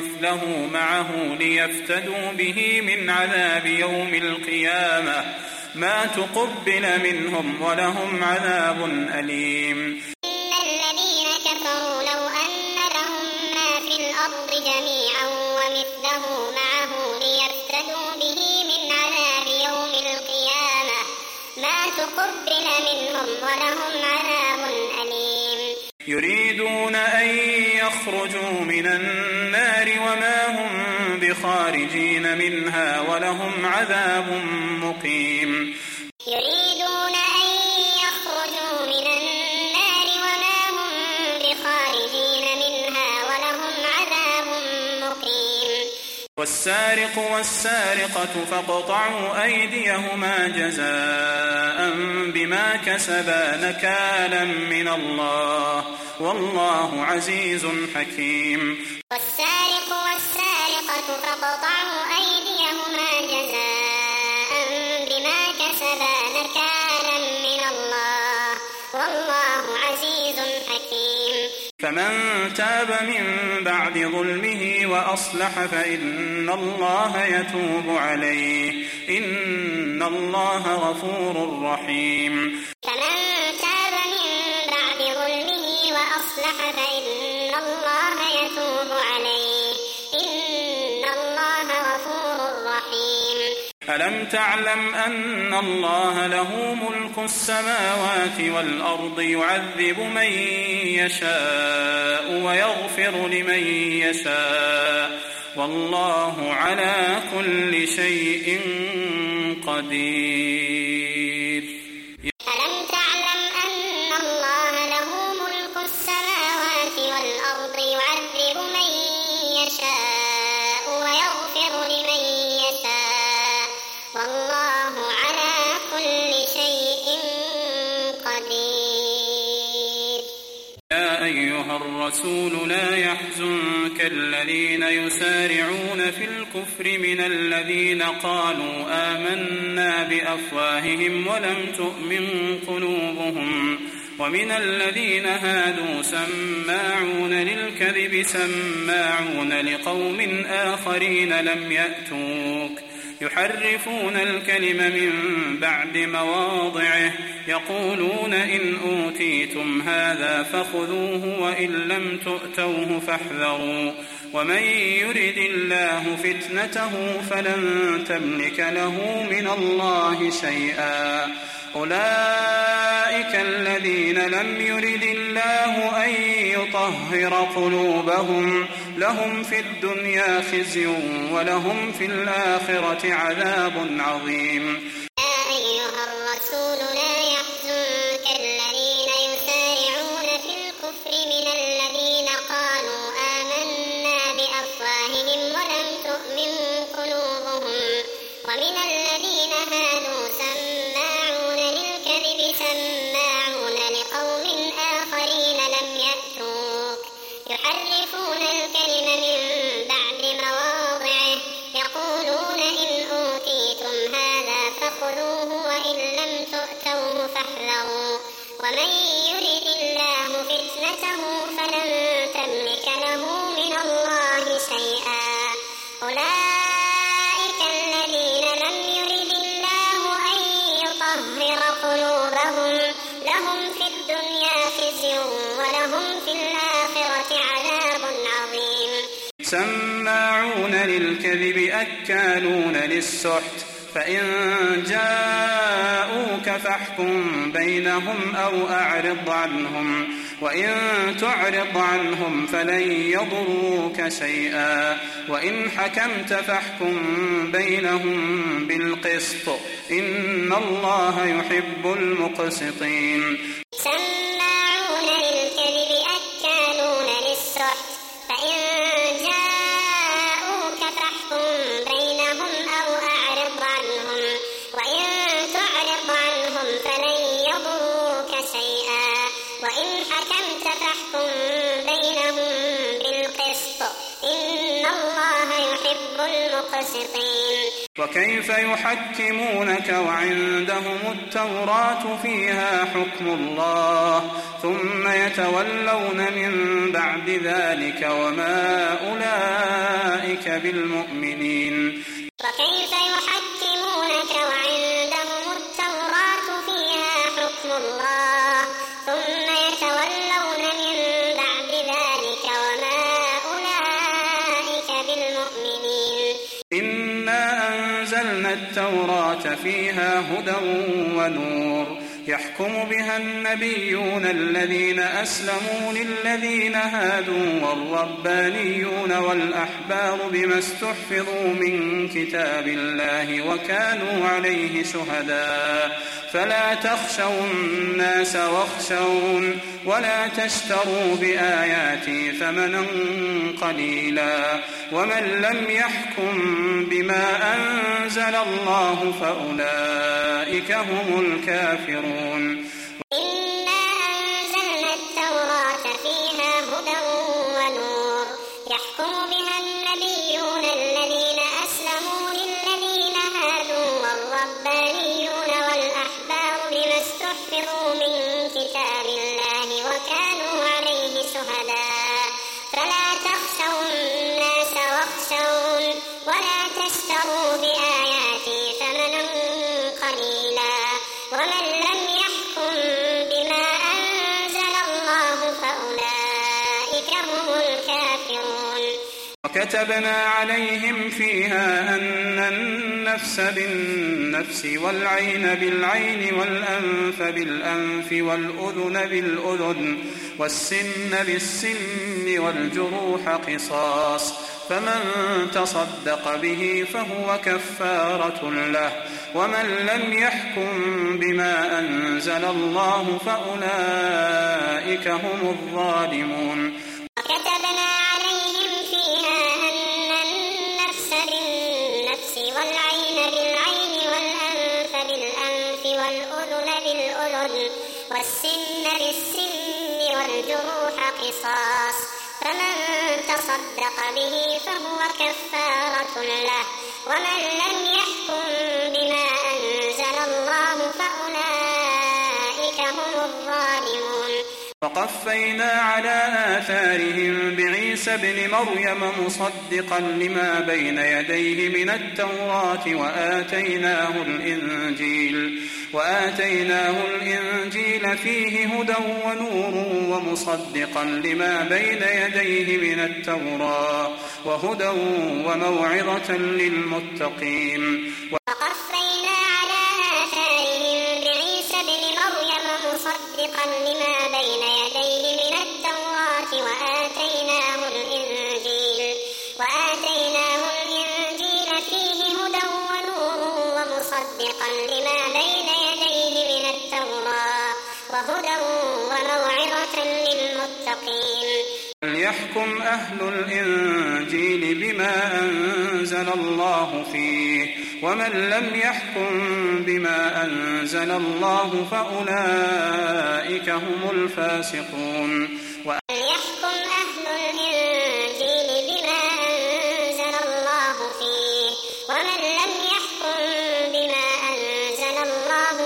ومثله معه ليفتدوا به من عذاب يوم القيامة ما تقبل منهم ولهم عذاب أليم. إن الذين كفروا لو أن لهم ما في الأرض جميعا ومثله معه ليفتدوا به من عذاب يوم القيامة ما تقبل منهم ولهم عذاب أليم. يريدون أن يخرجوا من النار وما هم بخارجين منها ولهم عذاب مقيم. يريدون أن يخرجوا من النار وما هم بخارجين منها ولهم عذاب مقيم. والسارق والسارقة فاقطعوا أيديهما جزاء بما كسبا نكالا من الله والله عزيز حكيم. والسارق والسارقة فاقطعوا أيديهما جزاء بما كسبا نكالا من الله والله عزيز حكيم. فمن تاب من بعد ظلمه وأصلح فإن الله يتوب عليه إن الله غفور رحيم. فمن تاب من بعد ظلمه وأصلح فإن الله يتوب عليه إن الله غفور رحيم. ألم تعلم أن الله له ملك السماوات والأرض يعذب من يشاء ويغفر لمن يشاء والله على كل شيء قدير. ألم تعلم أن الله له ملك السماوات والأرض يعذب من يشاء ويغفر لمن يشاء والله على كل شيء قدير. يا أيها الرسول لا يحزنك الذين يسارعون في الكفر من الذين قالوا آمنا بأفواههم ولم تؤمن قلوبهم ومن الذين هادوا سماعون للكذب سماعون لقوم آخرين لم يأتوك يحرفون الكلم من بعد مواضعه يقولون إن أوتيتم هذا فخذوه وإن لم تؤتوه فاحذروا ومن يرد الله فتنته فلن تملك له من الله شيئا أولئك الذين لم يرد الله أن يطهر قلوبهم لهم في الدنيا خزي ولهم في الآخرة عذاب عظيم. يا أيها الرسول لا يحزنك الذين يسارعون في الكفر من الذين قالوا آمنا بأفواههم ولم تؤمن قلوبهم ومن الذين هادوا سماعون للكذب سماعون لقوم آخرين لم يأتوك يحرفون الكلم من بعد مواضعه يقولون إن أوتيتم هذا فخذوه وإن لم تؤتوه فاحذروا ومن يرد الله فتنته فلن تملك له من الله شيئا أولئك الذين لم يرد الله أن يطهر قلوبهم لهم في الدنيا خزي ولهم في الآخرة عذاب عظيم. سماعون للكذب أكالون للسحت فإن جاءوك فاحكم بينهم أو أعرض عنهم وإن تعرض عنهم فلن يضروك شيئا وإن حكمت فاحكم بينهم بالقسط إن الله يحب المقسطين. سماعون للكذب أكالون للسحت فإن جاءوك فاحكم بينهم أو أعرض عنهم وإن تعرض عنهم فلن يضروك شيئا وإن حكمت فاحكم بينهم بالقسط إن الله يحب المقسطين. وكيف يحكمونك وعندهم التوراة فيها حكم الله ثم يتولون من بعد ذلك وما أولئك بالمؤمنين. وكيف يحكمونك وعندهم فيها هدى ونور يحكم بها النبيون الذين أسلموا للذين هادوا والربانيون والأحبار بما استحفظوا من كتاب الله وكانوا عليه شهداء فلا تخشوا الناس واخشون ولا تشتروا بآياتي ثمنا قليلا ومن لم يحكم بما أنزل الله فأولئك هم الكافرون. إنا أنزلنا التوراة فيها هدى ونور يحكم بها النبيون الذين أسلموا للذين هادوا والربانيون والأحبار بما استحفظوا من كتاب الله وكانوا عليه شهداء فلا تخشوا الناس واخشون ولا تشتروا بآياتي ثمنا قليلا ومن لم يحكم بما أنزل الله فأولئك هم الكافرون. وكتبنا عليهم فيها أن النفس بالنفس والعين بالعين والأنف بالأنف والأذن بالأذن والسن بالسن والجروح قصاص فمن تصدق به فهو كفارة له ومن لم يحكم بما أنزل الله فأولئك هم الظالمون. وكتبنا عليهم فيها أن النفس بالنفس والعين بالعين والأنف بالأنف والأذن بالأذن والسن بالسن والجروح قصاص فمن تصدق به فهو كفارة له ومن لم يحكم بما أنزل الله فأولئك هم الظالمون. وقفينا على آثارهم بعيسى ابن مريم مصدقا لما بين يديه من التوراة وآتيناه الإنجيل وآتيناه الإنجيل فيه هدى ونور ومصدقا لما بين يديه من التوراة وهدى وموعظة للمتقين. وقفينا على آثارهم بعيسى ابن مريم مصدقا لما بين يديه من التوراة وآتيناه الإنجيل وآتيناه الإنجيل فيه هدى ونور ومصدقا لما بين يديه من التوراة وهدى وموعظة للمتقين. ليحكم أهل الإنجيل بما أنزل الله فيه ومن لم يحكم بما أنزل الله فأولئك هم الفاسقون. وليحكم أهل الإنجيل بما أنزل الله فيه ومن لم يحكم بما أنزل الله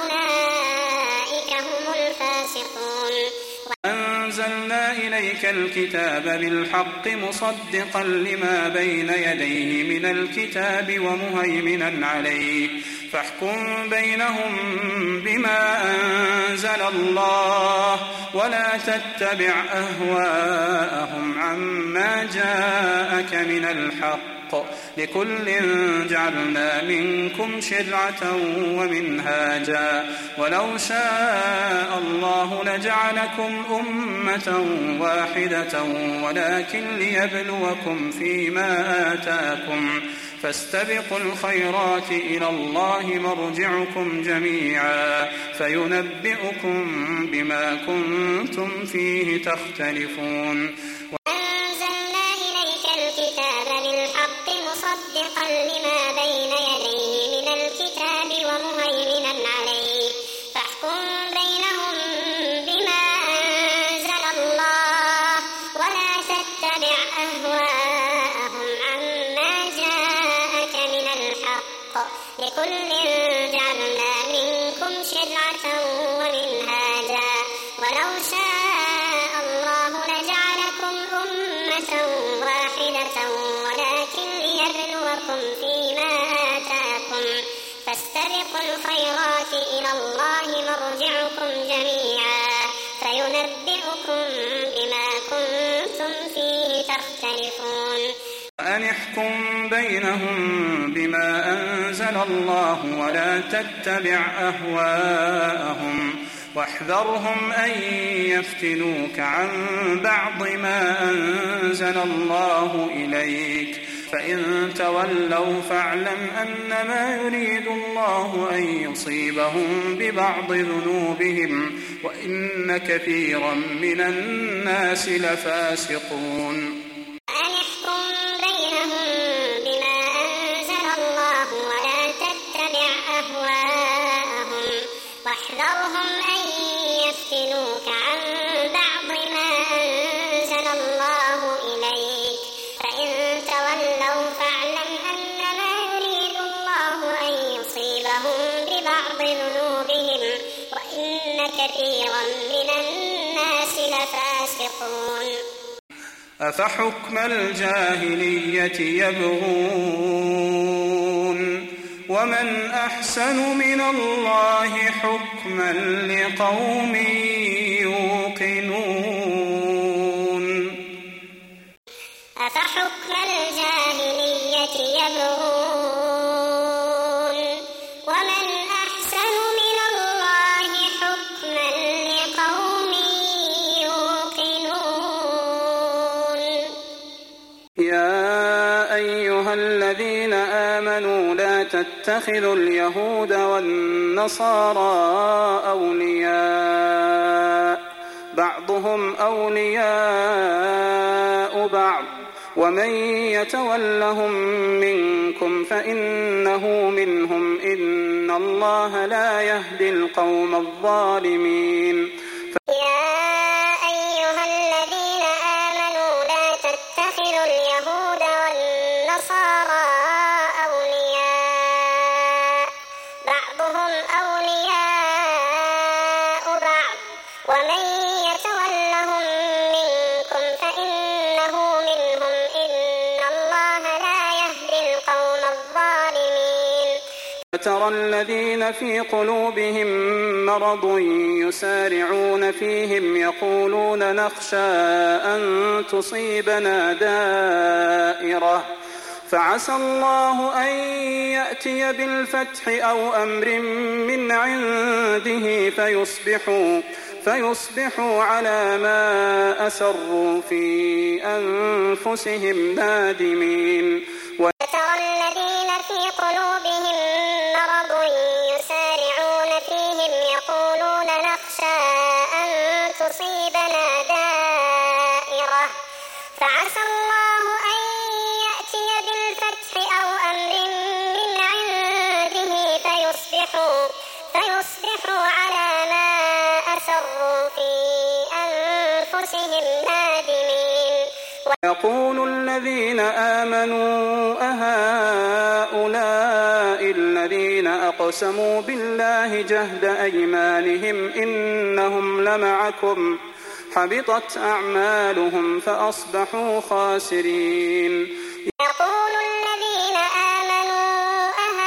فأولئك هم الفاسقون. أنزلنا إليك الكتاب بالحق مصدقا لما بين يديه من الكتاب ومهيمنا عليه فاحكم بينهم بما أنزل الله ولا تتبع أهواءهم عما جاءك من الحق لكل جعلنا منكم شرعة ومنهاجا ولو شاء الله لجعلكم أمة واحدة ولكن ليبلوكم فيما آتاكم فاستبقوا الخيرات إلى الله مرجعكم جميعا فينبئكم بما كنتم فيه تختلفون. وأنزلنا إليك الكتاب بالحق مصدقا لما بين يديه من الكتاب ومهيمنا عليه فاحكم بينهم بما أنزل الله ولا تتبع أهواءهم عما جاءك من الحق لكل جعلنا منكم شرعة ومنهاجا ولو شاء الله لجعلكم أمة واحدة ولكن ليبلوكم فيما آتاكم فاستبقوا الخيرات إلى الله مرجعكم جميعا فينبئكم بما كنتم فيه تختلفون. أن احكم بينهم بما أنزل الله ولا تتبع أهواءهم واحذرهم أن يفتنوك عن بعض ما أنزل الله إليك فإن تولوا فاعلم أنما يريد الله أن يصيبهم ببعض ذنوبهم وإن كثيرا من الناس لفاسقون. أن احكم بينهم بما أنزل الله ولا تتبع أهواءهم واحذرهم أن يفتنوك عن بعض ما أنزل الله إليك فإن تولوا فاعلم أنما يريد الله أن يصيبهم ببعض ذنوبهم وإن كثيرا من الناس لفاسقون. أفحكم الجاهلية يبغون ومن أحسن من الله حكما لقوم يوقنون. أفحكم الجاهلية يبغون ومن أحسن من الله حكما لقوم يوقنون. يا أيها الذين آمنوا لا تتخذوا اليهود والنصارى أولياء بعضهم أولياء بعض ومن يتولهم منكم فإنه منهم إن الله لا يهدي القوم الظالمين. يا أيها الذين آمنوا لا تتخذوا اليهود والنصارى أولياء بعضهم أولياء بعض ومن يتولهم منكم فإنه منهم إن الله لا يهدي القوم الظالمين. فترى الذين في قلوبهم مرض يسارعون فيهم يقولون نخشى أن تصيبنا دائرة فعسى الله أن يأتي بالفتح أو أمر من عنده فيصبحوا, فيصبحوا على ما أسروا في أنفسهم نادمين. وترى الذين في قلوبهم مرض يسارعون فيهم يقولون نخشى أن تصيبنا دائرة فعسى الله أن يأتي بالفتح أو أمر من عنده فيصبحوا, فيصبحوا على ما أسروا في أنفسهم نادمين. ويقول الذين آمنوا أهؤلاء الذين أقسموا بالله جهد أيمانهم إنهم لمعكم حبطت أعمالهم فأصبحوا خاسرين. يقول الذين آمنوا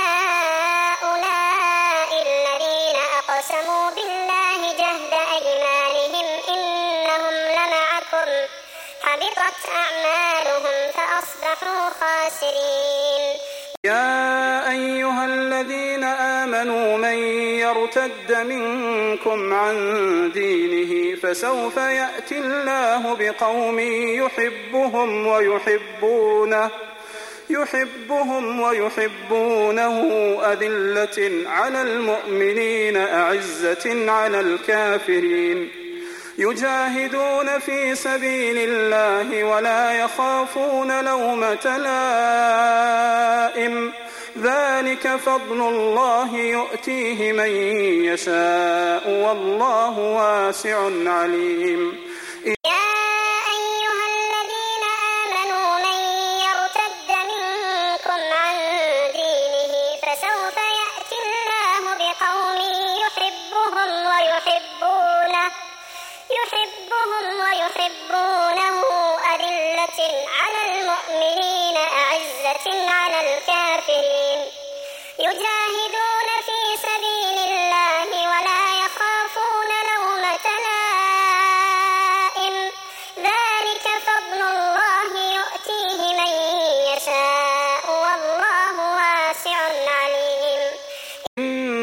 أهؤلاء الذين أقسموا بالله جهد أيمانهم إنهم لمعكم حبطت أعمالهم فأصبحوا خاسرين. يا أيها الذين آمنوا من يرتد منكم عن دينه فسوف يأتي الله بقوم يحبهم ويحبونه يحبهم ويحبونه أذلة على المؤمنين أعزة على الكافرين يجاهدون في سبيل الله ولا يخافون لومة لائم ذلك فضل الله يؤتيه من يشاء والله واسع عليم. يا أيها الذين آمنوا من يرتد منكم عن دينه فسوف يأتي الله بقوم يحبهم ويحبونه يحبهم ويحبونه أذلة على المؤمنين أعزة على الكافرين يجاهدون في سبيل الله ولا يخافون لومة لائم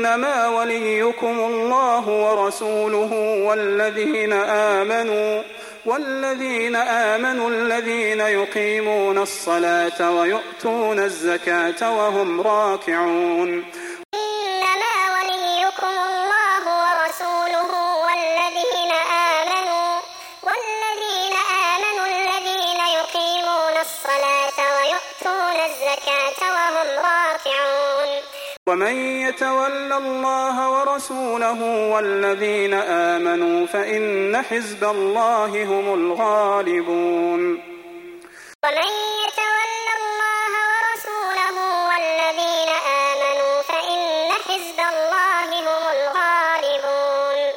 إنما وليكم الله ورسوله والذين آمنوا والذين آمنوا الذين يقيمون الصلاة ويؤتون الزكاة وهم راكعون. إنما وليكم الله ورسوله والذين آمنوا والذين آمنوا الذين يقيمون الصلاة ويؤتون الزكاة وهم راكعون. ومن يتول الله ورسوله والذين آمنوا فإن حزب الله هم الغالبون. ومن يتول الله ورسوله والذين آمنوا فإن حزب الله هم الغالبون.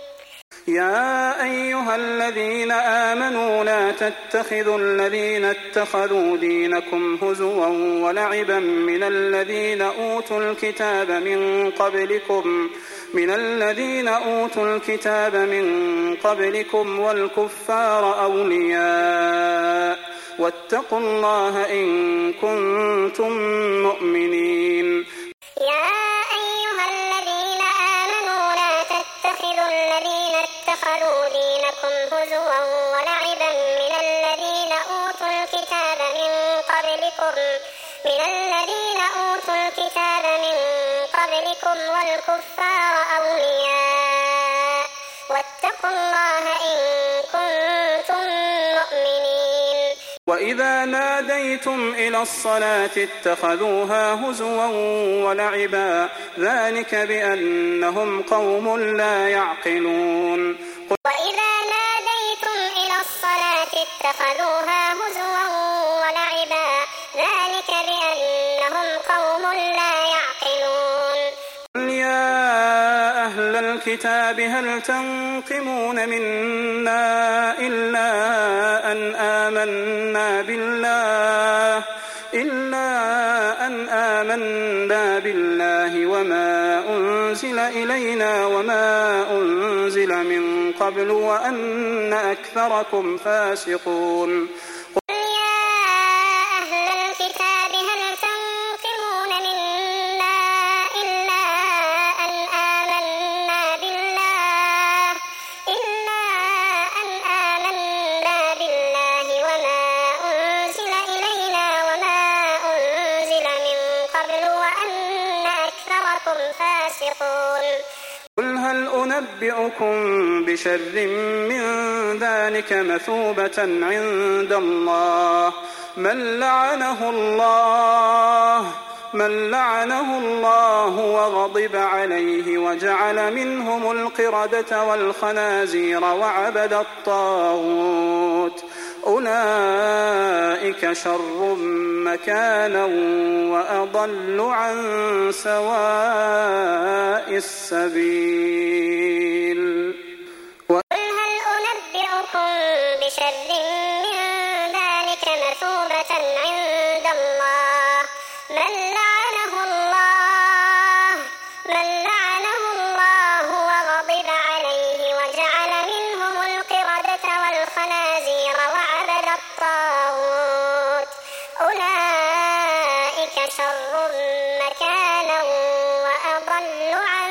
يا أيها الذين آمنوا لا تتخذوا الذين اتخذوا دينكم هزوا ولعبا من الذين أوتوا الكتاب من قبلكم من الذين أوتوا الكتاب من قبلكم والكفار أولياء واتقوا الله إن كنتم مؤمنين. يا أيها الذين آمنوا لا تتخذوا الذين اتخذوا دينكم هزوا ولعبا من الذين أوتوا الكتاب من قبلكم من الذين أوتوا الكتاب من قبلكم والكفار أولياء واتقوا الله إن كنتم مؤمنين. وإذا ناديتم إلى الصلاة اتخذوها هزوا ولعبا ذلك بأنهم قوم لا يعقلون. وإذا ناديتم إلى الصلاة اتخذوها هزوا ولعبا ذلك بأنهم قوم لا يعقلون. قل يا أهل الكتاب هل تنقمون منا إلا أن آمنا بالله إلا أن آمنا بالله وما أنزل إلينا وما أنزل من قبل وأن أكثركم فاسقون. قل يا أهل الكتاب هل تنقمون منا إلا أن آمنا بالله إلا أن آمنا بالله وما أنزل إلينا وما أنزل من قبل وأن أكثركم فاسقون. قل هل أنبئكم بشر من ذلك مثوبة عند الله من لعنه الله من لعنه الله وغضب عليه وجعل منهم القردة والخنازير وعبد الطاغوت أولئك شر مكانا وأضل عن سواء السبيل. قل هل أنبئكم بشر من ذلك مثوبة عند الله من لعنه الله من لعنه الله وغضب عليه وجعل منهم القردة والخنازير وعبد الطاغوت أولئك شر مكانا وأضل عن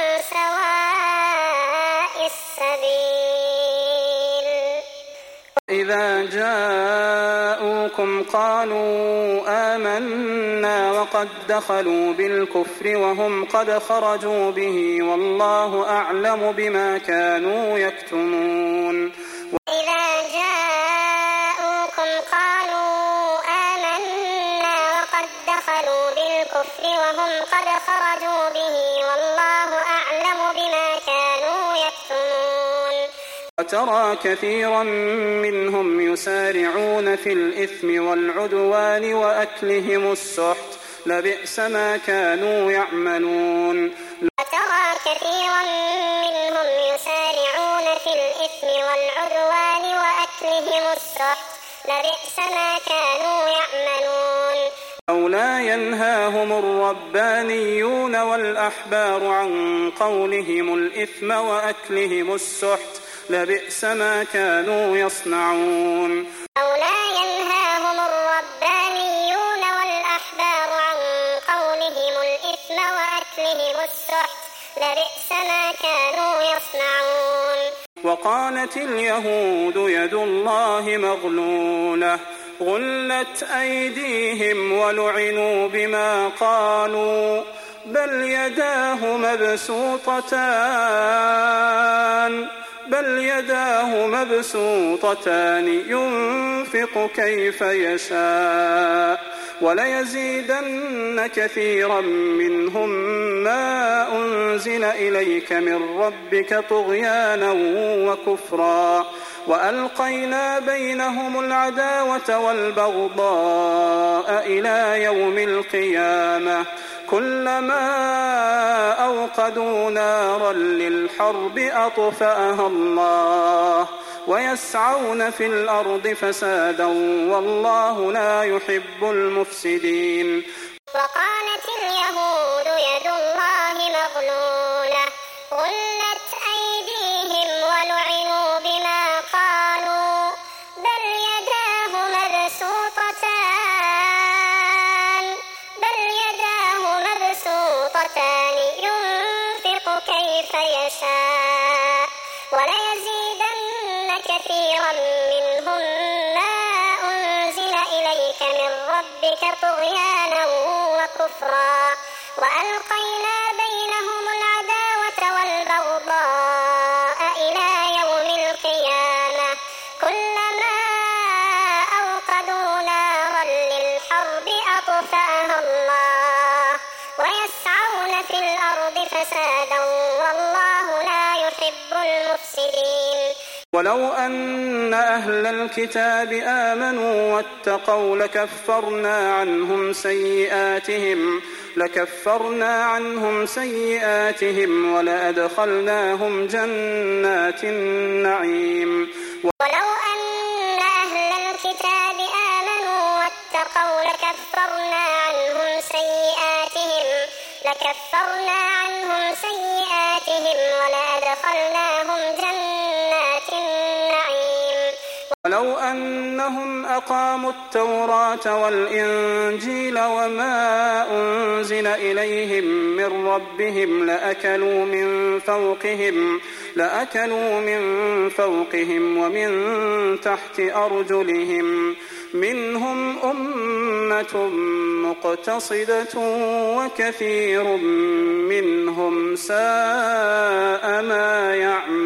سواء السبيل. إذا جاءوكم قالوا آمنا وقد دخلوا بالكفر وهم قد خرجوا به والله أعلم بما كانوا يكتمون. وإذا جاءوكم قالوا آمنا وقد دخلوا بالكفر وهم قد خرجوا به والله أعلم بما كانوا يكتمون. وترى كثيرا منهم يسارعون في الإثم والعدوان وأكلهم السحت لبئس ما كانوا يعملون. وترى كثيرا منهم يسارعون في الإثم والعدوان وأكلهم السحت لبئس ما كانوا يعملون. لولا ينهاهم الربانيون والأحبار عن قولهم الإثم وأكلهم السحت لبئس ما كانوا يصنعون. لولا ينهاهم الربانيون والأحبار عن قولهم الإثم وأكلهم أكلهم السحت لبئس ما كانوا يصنعون. وقالت اليهود يد الله مغلولة غلت أيديهم ولعنوا بما قالوا بل يداه مبسوطتان بل يداه مبسوطتان ينفق كيف يشاء وليزيدن كثيرا منهم ما أنزل إليك من ربك طغيانا وكفرا وألقينا بينهم العداوة والبغضاء إلى يوم القيامة كلما أوقدوا نارا للحرب أطفأها الله ويسعون في الأرض فسادا والله لا يحب المفسدين. وقالت اليهود يد الله مغلولة غلت أيديهم ولعنوا بما قالوا بل يداه مبسوطتان بل يداه مبسوطتان ينفق كيف يشاء وليزيدن كثيرا منهم ما أنزل إليك من ربك طغيانا وكفرا وألقينا بينهم العداوة والبغضاء إلى يوم القيامة كلما أوقدوا نارا للحرب أطفأها الله ويسعون في الأرض فسادا والله لا يحب المفسدين. ولو أن أهل الكتاب آمنوا واتقوا لكفرنا عنهم سيئاتهم لكفرنا عنهم سيئاتهم ولأدخلناهم جنات النعيم. ولو أن أهل الكتاب آمنوا واتقوا لكفرنا عنهم سيئاتهم لكفرنا عنهم سيئاتهم ولأدخلناهم جنات النعيم. ولو أنهم أقاموا التوراة والإنجيل وما أنزل إليهم من ربهم لأكلوا من فوقهم لأكلوا من فوقهم ومن تحت أرجلهم منهم أمة مقتصدة وكثير منهم ساء ما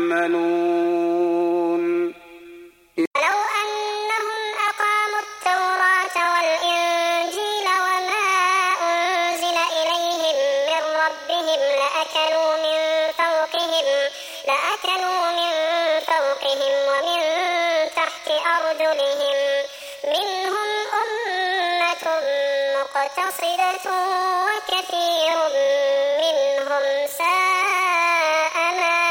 يعملون. ولو أنهم أقاموا التوراة والإنجيل وما أنزل إليهم من ربهم لأكلوا من فوقهم لأكلوا من فوقهم ومن تحت أرجلهم منهم أمة مقتصدة وكثير منهم ساء ما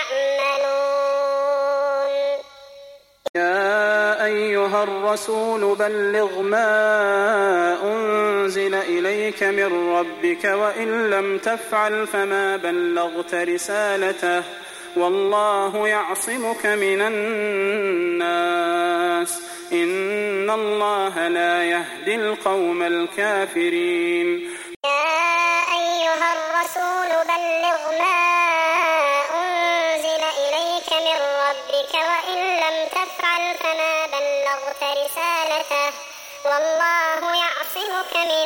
يعملون. يا أيها الرسول بلغ ما أنزل إليك من ربك وإن لم تفعل فما بلغت رسالته والله يعصمك من الناس إن الله لا يهدي القوم الكافرين. يا أيها الرسول بلغ ما أنزل إليك من ربك وإن لم تفعل فما بلغت رسالته والله يعصمك من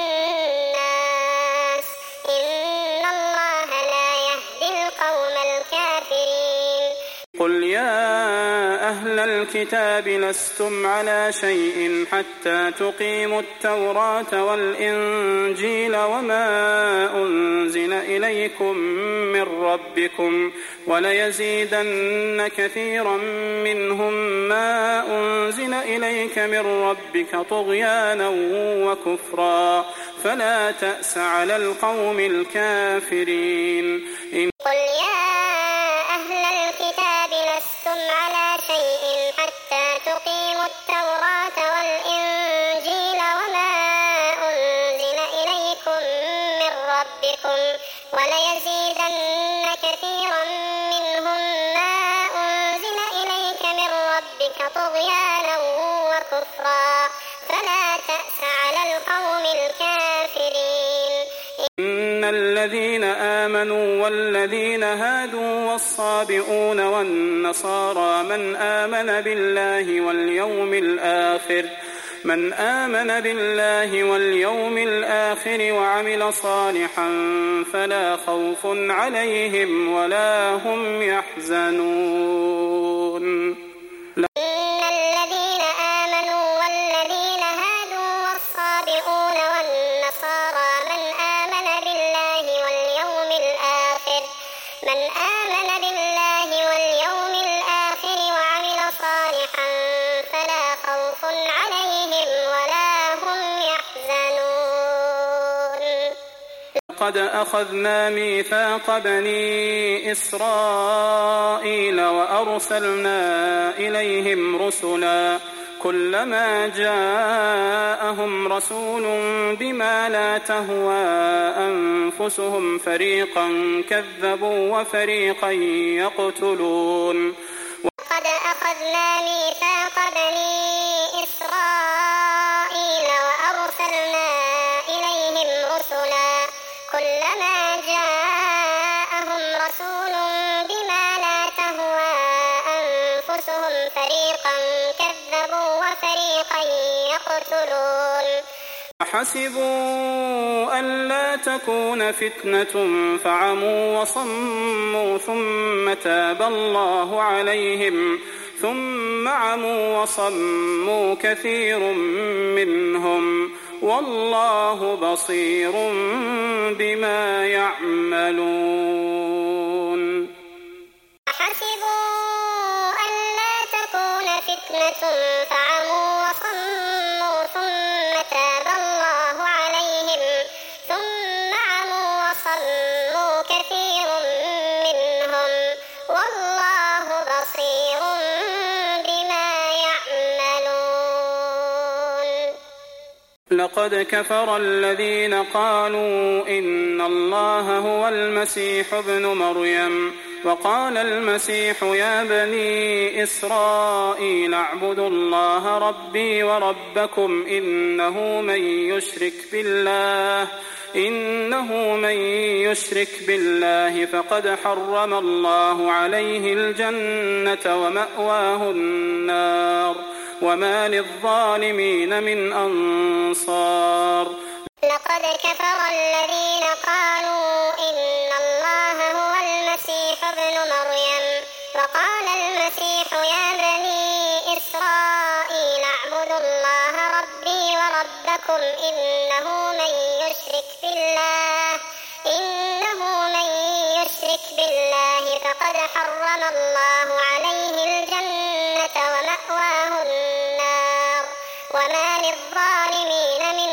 الناس إن الله لا يهدي القوم الكافرين. قل يا أهل الكتاب لستم على شيء حتى تقيموا التوراة والإنجيل وما أنزل إليكم من ربكم وليزيدن كثيرا منهم ما أنزل إليك من ربك طغيانا وكفرا فلا تأس على القوم الكافرين. قل يا أهل الكتاب لستم على شيء حتى تقيموا التوراة والإنجيل وما أنزل إليكم من ربكم وليزيدن كثيرا منهم ما أنزل إليك من ربك طغيانا وكفرا فلا تأس على القوم الكافرين. إن الذين آمنوا والذين هادوا والصابئون والنصارى من آمن بالله واليوم الآخر من آمن بالله واليوم الآخر وعمل صالحا فلا خوف عليهم ولا هم يحزنون. إن الذين آمنوا والذين هادوا والصابئون والنصارى من آمن بالله واليوم الآخر من آمن بالله واليوم الآخر وعمل صالحا فلا خوف عليهم ولا هم يحزنون. لقد أخذنا ميثاق بني إسرائيل وأرسلنا إليهم رسلا كلما جاءهم رسول بما لا تهوى أنفسهم فريقا كذبوا وفريقا يقتلون. لقد أخذنا ميثاق بني إسرائيل وأرسلنا إليهم رسلا كلما جاءهم رسول بما لا تهوى أنفسهم فريقا كذبوا وفريقا يقتلون. حسبوا ألا تكون فتنة فعموا وصموا ثم تاب الله عليهم ثم عموا وصموا كثير منهم والله بصير بما يعملون. حسبوا ألا تكون فتنة فعموا وصموا ثم تاب الله عليهم ثم عموا وصموا كثير منهم والله بصير بما يعملون. لقد كفر الذين قالوا إن الله هو المسيح ابن مريم وقال المسيح يا بني إسرائيل اعبدوا الله ربي وربكم إنه من يشرك بالله إنه من يشرك بالله فقد حرم الله عليه الجنة ومأواه النار وما للظالمين من أنصار. لقد كفر الذين قالوا إن الله هو المسيح ابن مريم وقال المسيح يا بني إسرائيل اعبدوا الله ربي وربكم إنه من يشرك بالله إنه من يشرك بالله فقد حرم الله عليه الجنة ومأواه النار وما للظالمين من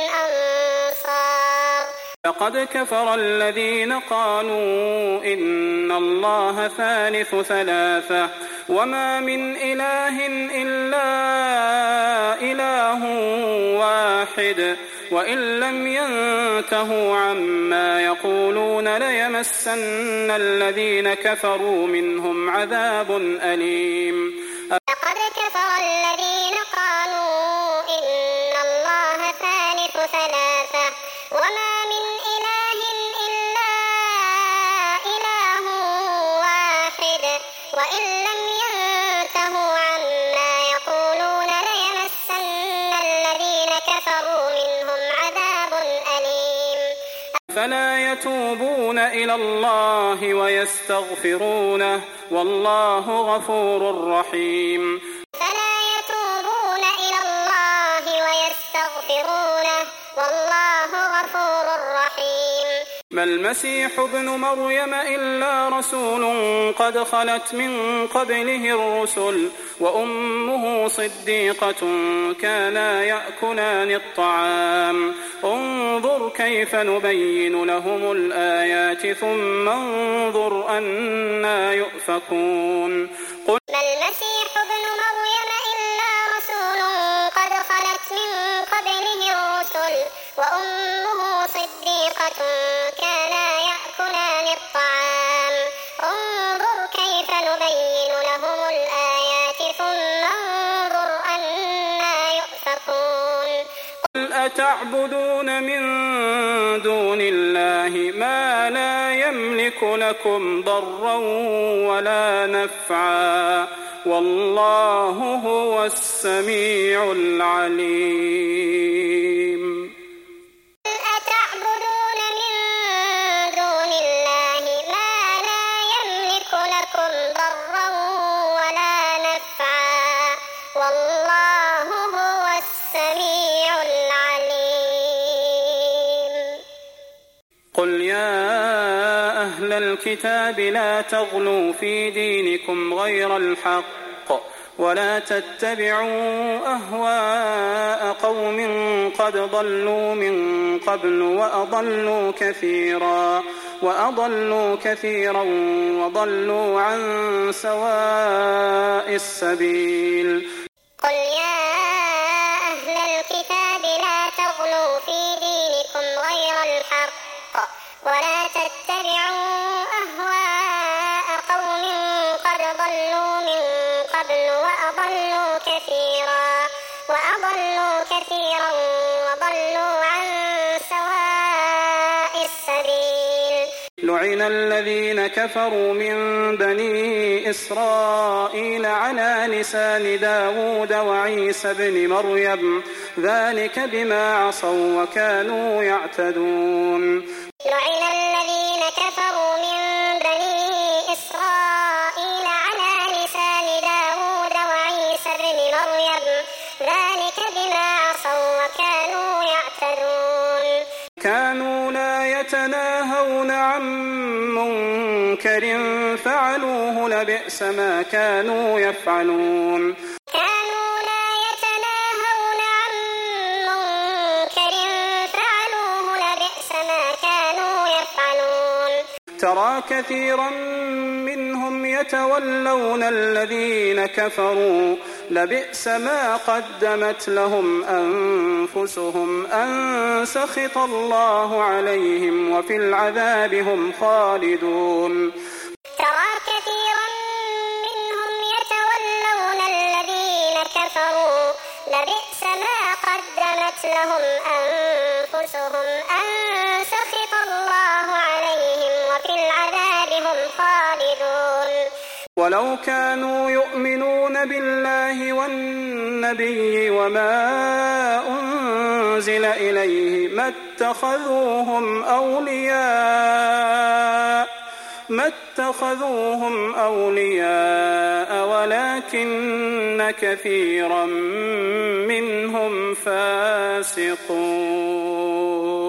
أنصار. لقد كفر الذين قالوا إن الله ثالث ثلاثة وما من إله إلا إله واحد وإن لم ينتهوا عما يقولون ليمسن الذين كفروا منهم عذاب أليم. لقد كفر الذين قالوا إن الله ثالث ثلاثة وما من إله إلا إله واحد وإن لم ينتهوا عما يقولون ليمسن الذين كفروا منهم عذاب أليم. فلا يتوبون إلى الله ويستغفرونه والله غفور رحيم. فلا يتوبون إلى الله ويستغفرونه والله غفور رحيم. ما المسيح ابن مريم إلا رسول قد خلت من قبله الرسل وأمه صديقة كانا يأكلان الطعام انظر كيف نبين لهم الآيات ثم انظر أنا يؤفكون. قل ما المسيح ابن مريم إلا رسول قد خلت من قبله الرسل وأمه صديقة كانا يأكلان الطعام انظر كيف نبين لهم الآيات ثم انظر أنا يؤفكون. قل أتعبدون من دون الله ما لا يملك يملك لكم ضرا ولا نفعا والله هو السميع العليم. أتعبدون من دون الله ما لا يملك لكم ضرا ولا نفعا والله هو السميع العليم. قل يا أهل الكتاب لا تغلوا في دينكم غير الحق ولا تتبعوا أهواء قوم قد ضلوا من قبل وأضلوا كثيرا وأضلوا كثيرا وضلوا عن سواء السبيل. قل يا أهل الكتاب لا تغلوا في دينكم غير الحق ولا تتبعوا أهواء قوم قد ضلوا من قبل وأضلوا كثيرا وأضلوا كثيرا وضلوا عن سواء السبيل. لعن الذين كفروا من بني إسرائيل على لسان داود وعيسى بن مريم ذلك بما عصوا وكانوا يعتدون. لعن الذين كفروا من بني إسرائيل على لسان داود وعيسى بن مريم ذلك بما عصوا وكانوا يعتدون. كانوا لا يتناهون عن منكر فعلوه لبئس ما كانوا يفعلون. كانوا لا يتناهون عن منكر فعلوه لبئس ما كانوا يفعلون. ترى كثيرا منهم يتولون الذين كفروا لبئس ما قدمت لهم أنفسهم أن سخط الله عليهم وفي العذاب هم خالدون. ترى كثيرا منهم يتولون الذين كفروا لبئس ما قدمت لهم أنفسهم أن سخط الله عليهم وفي العذاب هم خالدون. ولو كانوا يؤمنون بالله والنبي وما أنزل إليه ما اتخذوهم أولياء ما اتخذوهم أولياء ولكن كثيرا منهم فاسقون.